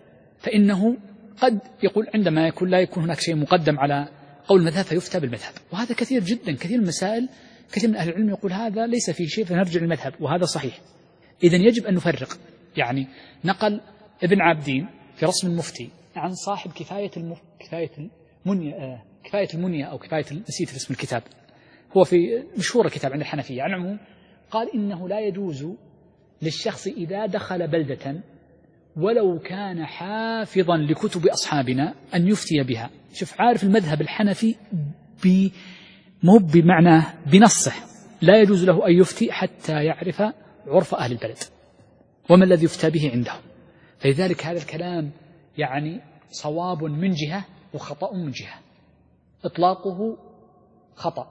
فإنه قد يقول عندما يكون لا يكون هناك شيء مقدم على قول المذهب فيفتى بالمذهب. وهذا كثير جدا، كثير من المسائل كثير من أهل العلم يقول هذا ليس فيه شيء فنرجع للمذهب، وهذا صحيح. إذن يجب أن نفرق. يعني نقل ابن عابدين في رسم المفتي عن صاحب كفاية المف... كفاية المنية آه... كفاية المنية أو كفاية نسيت اسم الكتاب، هو في مشهور الكتاب عند الحنفية عن عموم، قال إنه لا يجوز للشخص إذا دخل بلدة ولو كان حافظا لكتب أصحابنا أن يفتي بها. شوف عارف المذهب الحنفي ب... مو بمعنى بنصه، لا يجوز له أن يفتي حتى يعرف عرف أهل البلد وما الذي يفتى به عندهم. فلذلك هذا الكلام يعني صواب من جهة وخطأ من جهة، إطلاقه خطأ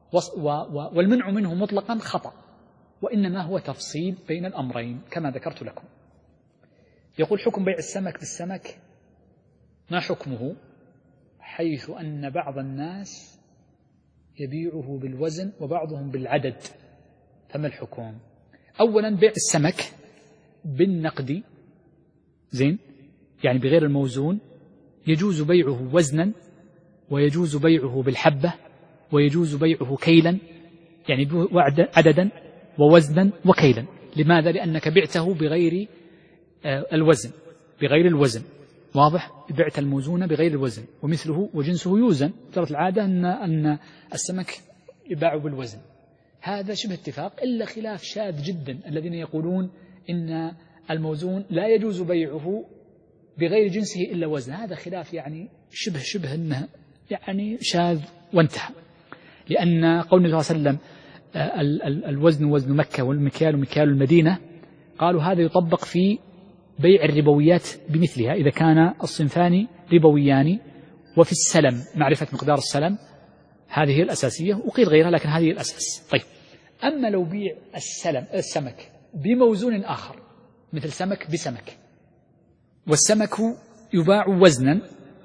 والمنع منه مطلقا خطأ، وإنما هو تفصيل بين الأمرين كما ذكرت لكم. يقول حكم بيع السمك بالسمك ما حكمه، حيث أن بعض الناس يبيعه بالوزن وبعضهم بالعدد، فما الحكم؟ أولا بيع السمك بالنقد زين، يعني بغير الموزون، يجوز بيعه وزنا ويجوز بيعه بالحبة ويجوز بيعه كيلا، يعني عددا ووزنا وكيلا. لماذا؟ لأنك بعته بغير الوزن بغير الوزن واضح، بعت الموزون بغير الوزن، ومثله وجنسه يوزن. جرت العادة أن أن السمك يباع بالوزن، هذا شبه اتفاق، إلا خلاف شاذ جدا الذين يقولون إن الموزون لا يجوز بيعه بغير جنسه إلا وزن. هذا خلاف يعني شبه شبه أنه يعني شاذ وانتهى، لأن قول النبي صلى الله عليه وسلم الوزن وزن مكة والمكيال مكيال المدينة، قالوا هذا يطبق في بيع الربويات بمثلها إذا كان الصنفان ربويان، وفي السلم معرفة مقدار السلم، هذه هي الأساسية، وقيل غيرها لكن هذه الأساس. طيب أما لو بيع السلم السمك بموزون آخر مثل سمك بسمك، والسمك يباع وزنا،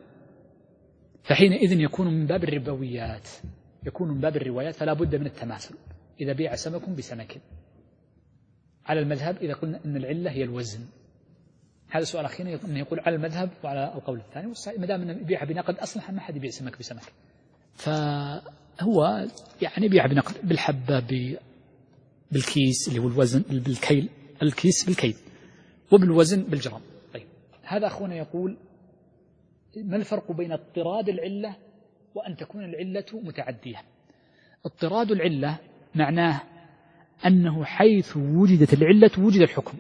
فحينئذ يكون من باب الربويات، يكون من باب الروايات، فلا بد من التماثل إذا بيع سمك بسمك على المذهب، إذا قلنا أن العلة هي الوزن. هذا سؤال أخينا أنه يقول على المذهب وعلى القول الثاني، ما دام أنه يبيعها بنقد أصلا ما حد يبيع سمك بسمك، فهو يعني يبيعها بنقد بالحبة بالكيس اللي هو الوزن بالكيل، الكيس بالكيل، وبالوزن بالجرام. طيب هذا أخونا يقول ما الفرق بين اضطراد العلة وأن تكون العلة متعدية؟ اضطراد العلة معناه أنه حيث وجدت العلة وجد الحكم،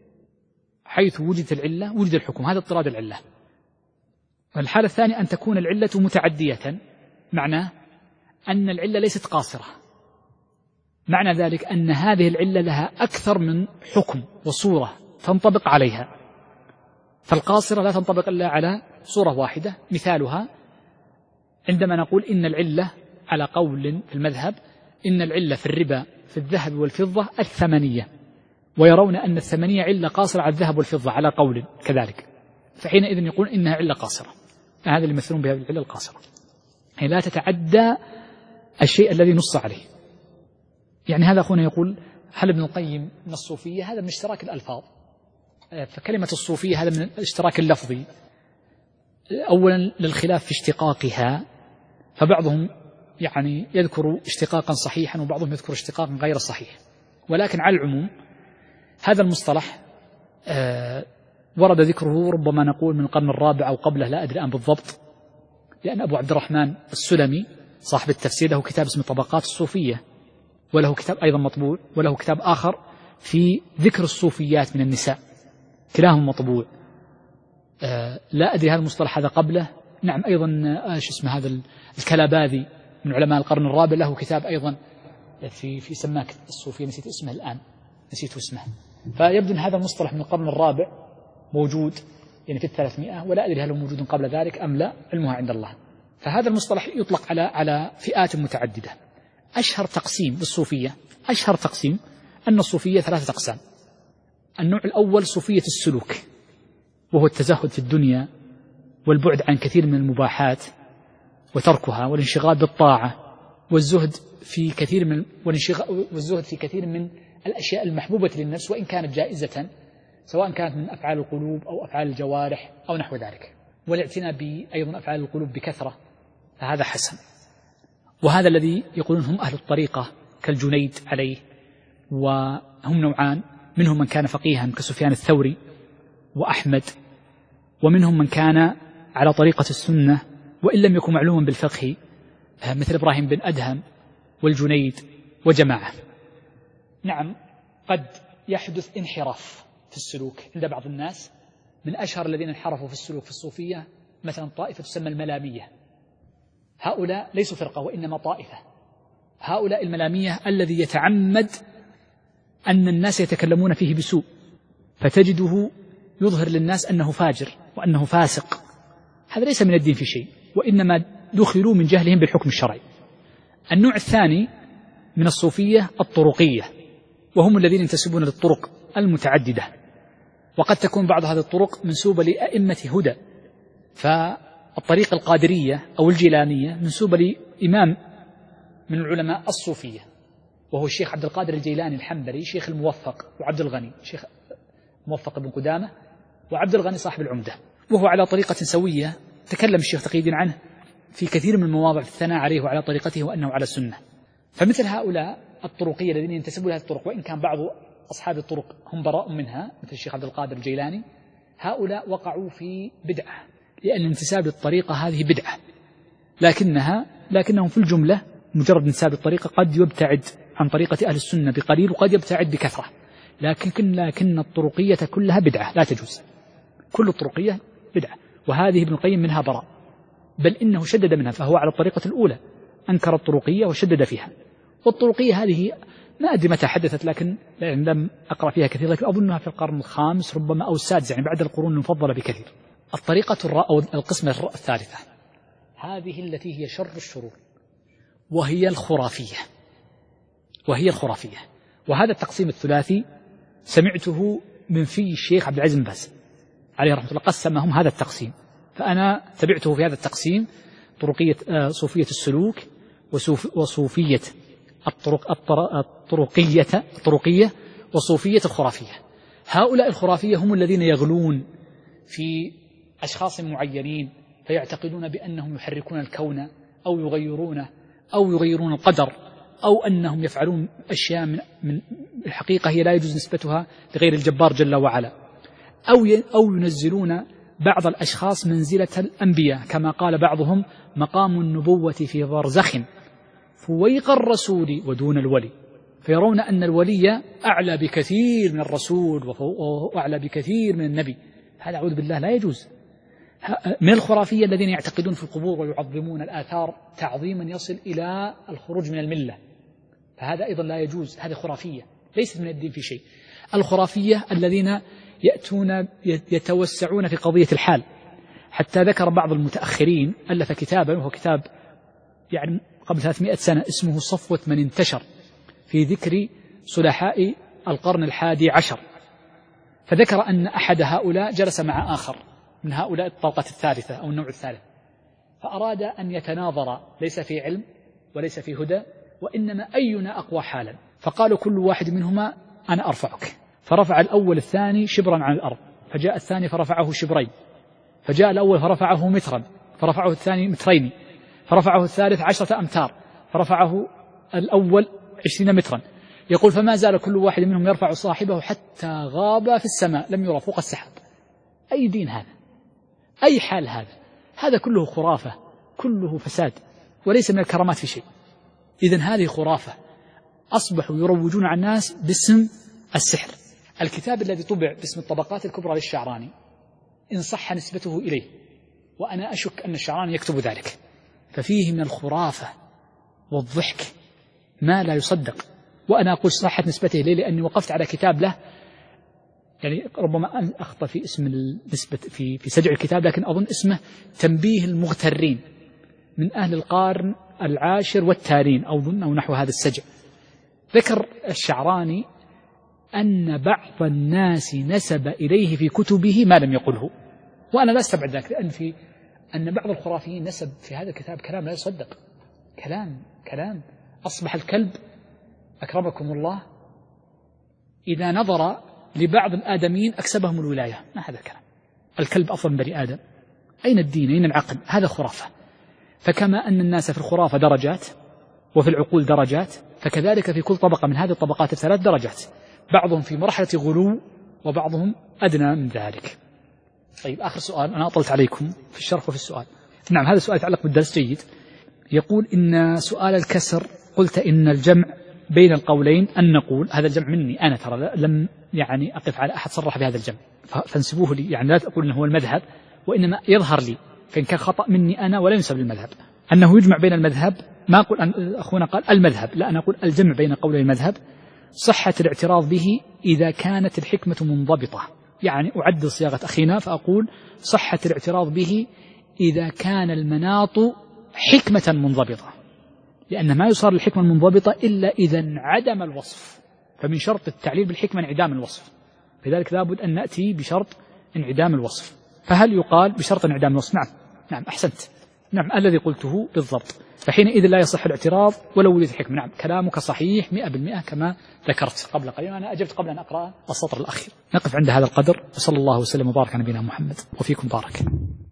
حيث وجدت العلة وجد الحكم، هذا اضطراد العلة. والحالة الثانية أن تكون العلة متعدية، معناه أن العلة ليست قاصرة، معنى ذلك أن هذه العلة لها أكثر من حكم وصورة تنطبق عليها، فالقاصرة لا تنطبق إلا على صورة واحدة. مثالها عندما نقول إن العلة على قول في المذهب إن العلة في الربا في الذهب والفضة الثمنية، ويرون أن الثمنية علة قاصرة على الذهب والفضة على قول كذلك، فحينئذ يقول إنها علة قاصرة. هذا اللي يمثلون بها العلة القاصرة، هي لا تتعدى الشيء الذي نص عليه. يعني هذا أخونا يقول هل ابن القيم من الصوفية؟ هذا من اشتراك الألفاظ، فكلمة الصوفية هذا من الاشتراك اللفظي، أولا للخلاف في اشتقاقها، فبعضهم يعني يذكر اشتقاقا صحيحا وبعضهم يذكر اشتقاقا غير صحيح، ولكن على العموم هذا المصطلح آه ورد ذكره ربما نقول من القرن الرابع أو قبله، لا أدري الآن بالضبط، لأن أبو عبد الرحمن السلمي صاحب التفسير له كتاب اسمه طبقات الصوفية، وله كتاب أيضا مطبوع، وله كتاب آخر في ذكر الصوفيات من النساء، كلاهما مطبوع. آه لا أدري هذا المصطلح هذا قبله. نعم أيضا ايش اسمه هذا الكلاباذي من علماء القرن الرابع له كتاب أيضا في في سماك الصوفية، نسيت اسمه الآن، نسيت اسمه. فيبدو أن هذا المصطلح من القرن الرابع موجود يعني في الثلاثمائة، ولا أدري هل هو موجود قبل ذلك أم لا، علمها عند الله. فهذا المصطلح يطلق على على فئات متعددة. أشهر تقسيم للصوفية، أشهر تقسيم أن الصوفية ثلاثة أقسام. النوع الأول صوفية السلوك، وهو التزهد في الدنيا والبعد عن كثير من المباحات وتركها والانشغال بالطاعة، والزهد في كثير من والزهد في كثير من الأشياء المحبوبة للنفس وإن كانت جائزة، سواء كانت من أفعال القلوب أو أفعال الجوارح أو نحو ذلك، والاعتناء بأيضا أفعال القلوب بكثرة، فهذا حسن. وهذا الذي يقولون هم أهل الطريقة كالجنيد عليه، وهم نوعان، منهم من كان فقيها كسفيان الثوري وأحمد، ومنهم من كان على طريقة السنة وإن لم يكن معلوما بالفقه مثل إبراهيم بن أدهم والجنيد وجماعة. نعم قد يحدث انحراف في السلوك عند بعض الناس، من أشهر الذين انحرفوا في السلوك في الصوفية مثلا طائفة تسمى الملامية، هؤلاء ليسوا فرقة وإنما طائفة. هؤلاء الملامية الذي يتعمد أن الناس يتكلمون فيه بسوء، فتجده يظهر للناس أنه فاجر وأنه فاسق، هذا ليس من الدين في شيء، وإنما دخلوا من جهلهم بالحكم الشرعي. النوع الثاني من الصوفية الطرقية، وهم الذين ينتسبون للطرق المتعددة، وقد تكون بعض هذه الطرق منسوبة لأئمة هدى، فالطريقة القادرية أو الجيلانية منسوبة لإمام من العلماء الصوفية، وهو الشيخ عبد القادر الجيلاني الحنبلي، شيخ الموفق وعبد الغني، شيخ موفق بن قدامة وعبد الغني صاحب العمدة، وهو على طريقة سوية تكلم الشيخ تقي الدين عنه في كثير من المواضع في الثناء عليه وعلى طريقته وأنه على السنة. فمثل هؤلاء الطرقية الذين ينتسبوا لهذه الطرق، وإن كان بعض أصحاب الطرق هم براء منها مثل الشيخ عبد القادر الجيلاني، هؤلاء وقعوا في بدعة، لأن الانتساب للطريقة هذه بدعة، لكنها لكنهم في الجملة مجرد انتساب للطريقة قد يبتعد عن طريقة أهل السنة بقليل وقد يبتعد بكثرة، لكن لكن الطرقية كلها بدعة لا تجوز، كل الطرقية بدعة، وهذه ابن القيم منها براء، بل إنه شدد منها، فهو على الطريقة الأولى أنكر الطرقية وشدد فيها. والطرقية هذه ما أدري متى حدثت، لكن لم أقرأ فيها كثير، لكن أظنها في القرن الخامس ربما أو السادس، يعني بعد القرون المفضلة بكثير. الطريقة الرأ أو القسمة الثالثة هذه التي هي شر الشرور، وهي الخرافية، وهي الخرافية. وهذا التقسيم الثلاثي سمعته من في الشيخ عبد العزيز بن باز عليه رحمة الله، قسمهم هذا التقسيم، فأنا تبعته في هذا التقسيم: طرقية صوفية السلوك، وصوف وصوفية الطرق الطرقية الطرقية وصوفية الخرافية. هؤلاء الخرافية هم الذين يغلون في أشخاص معينين، فيعتقدون بأنهم يحركون الكون أو يغيرونه أو يغيرون القدر أو أنهم يفعلون أشياء من, من الحقيقة هي لا يجوز نسبتها لغير الجبار جل وعلا، أو أو ينزلون بعض الأشخاص منزلة الأنبياء كما قال بعضهم مقام النبوة في برزخ فويق الرسول ودون الولي، فيرون أن الولي أعلى بكثير من الرسول وأعلى بكثير من النبي. هذا أعوذ بالله لا يجوز. من الخرافية الذين يعتقدون في القبور ويعظمون الآثار تعظيما يصل إلى الخروج من الملة، فهذا أيضا لا يجوز. هذه خرافية ليست من الدين في شيء. الخرافية الذين يأتون يتوسعون في قضية الحال، حتى ذكر بعض المتأخرين ألف كتابا وهو كتاب يعني قبل ثلاثمائة سنة اسمه صفوة من انتشر في ذكر صلحاء القرن الحادي عشر، فذكر أن أحد هؤلاء جلس مع آخر من هؤلاء الطبقة الثالثة أو النوع الثالث، فأراد أن يتناظر ليس في علم وليس في هدى وإنما أينا أقوى حالا، فقالوا كل واحد منهما أنا أرفعك، فرفع الأول الثاني شبرا عن الأرض، فجاء الثاني فرفعه شبرين، فجاء الأول فرفعه مترا، فرفعه الثاني مترين، فرفعه الثالث عشرة أمتار، فرفعه الأول عشرين مترا. يقول فما زال كل واحد منهم يرفع صاحبه حتى غاب في السماء لم يرى فوق السحاب. أي دين هذا؟ أي حال هذا؟ هذا كله خرافة، كله فساد، وليس من الكرامات في شيء. إذن هذه خرافة. أصبحوا يروجون على الناس باسم السحر. الكتاب الذي طبع باسم الطبقات الكبرى للشعراني إن صح نسبته إليه، وأنا أشك أن الشعراني يكتب ذلك، ففيه من الخرافة والضحك ما لا يصدق. وأنا أقول صحة نسبته إليه لأني وقفت على كتاب له، يعني ربما أن أخطأ في اسم النسبة في في سجع الكتاب، لكن أظن اسمه تنبيه المغترين من أهل القرن العاشر والتارين أو ظن أو نحو هذا السجع. ذكر الشعراني أن بعض الناس نسب إليه في كتبه ما لم يقله، وأنا لا أستبعد ذلك، لأن في أن بعض الخرافيين نسب في هذا الكتاب كلام لا يصدق، كلام كلام أصبح الكلب أكرمكم الله إذا نظر لبعض الآدميين أكسبهم الولاية. ما هذا الكلام؟ الكلب أفضل من بني آدم؟ أين الدين؟ أين العقل؟ هذا خرافة. فكما أن الناس في الخرافة درجات وفي العقول درجات، فكذلك في كل طبقة من هذه الطبقات الثلاث درجات، بعضهم في مرحلة غلو وبعضهم أدنى من ذلك. طيب آخر سؤال، أنا أطلت عليكم في الشرح وفي السؤال. نعم هذا سؤال يتعلق بالدرس جيد. يقول إن سؤال الكسر قلت إن الجمع بين القولين أن نقول، هذا الجمع مني أنا ترى لم يعني أقف على أحد صرح بهذا الجمع فانسبوه لي، يعني لا أقول أنه هو المذهب وإنما يظهر لي، فإن كان خطأ مني أنا ولا ينسب للمذهب أنه يجمع بين المذهب. ما أقول أن أخونا قال المذهب، لا أنا أقول الجمع بين قولي المذهب صحة الاعتراض به إذا كانت الحكمة منضبطة. يعني أعدل صياغة أخينا فأقول صحة الاعتراض به إذا كان المناط حكمة منضبطة، لأن ما يصار الحكمة المنضبطة إلا إذا انعدم الوصف، فمن شرط التعليل بالحكمة انعدام الوصف، لذلك لابد أن نأتي بشرط انعدام الوصف. فهل يقال بشرط انعدام الوصف؟ نعم نعم أحسنت، نعم الذي قلته بالضبط. فحينئذ لا يصح الاعتراض ولو وجدت الحكمة. نعم كلامك صحيح مئة بالمئة كما ذكرت قبل قليل، أنا أجبت قبل أن أقرأ السطر الأخير. نقف عند هذا القدر، وصلى الله وسلم وبارك على نبينا محمد، وفيكم بارك.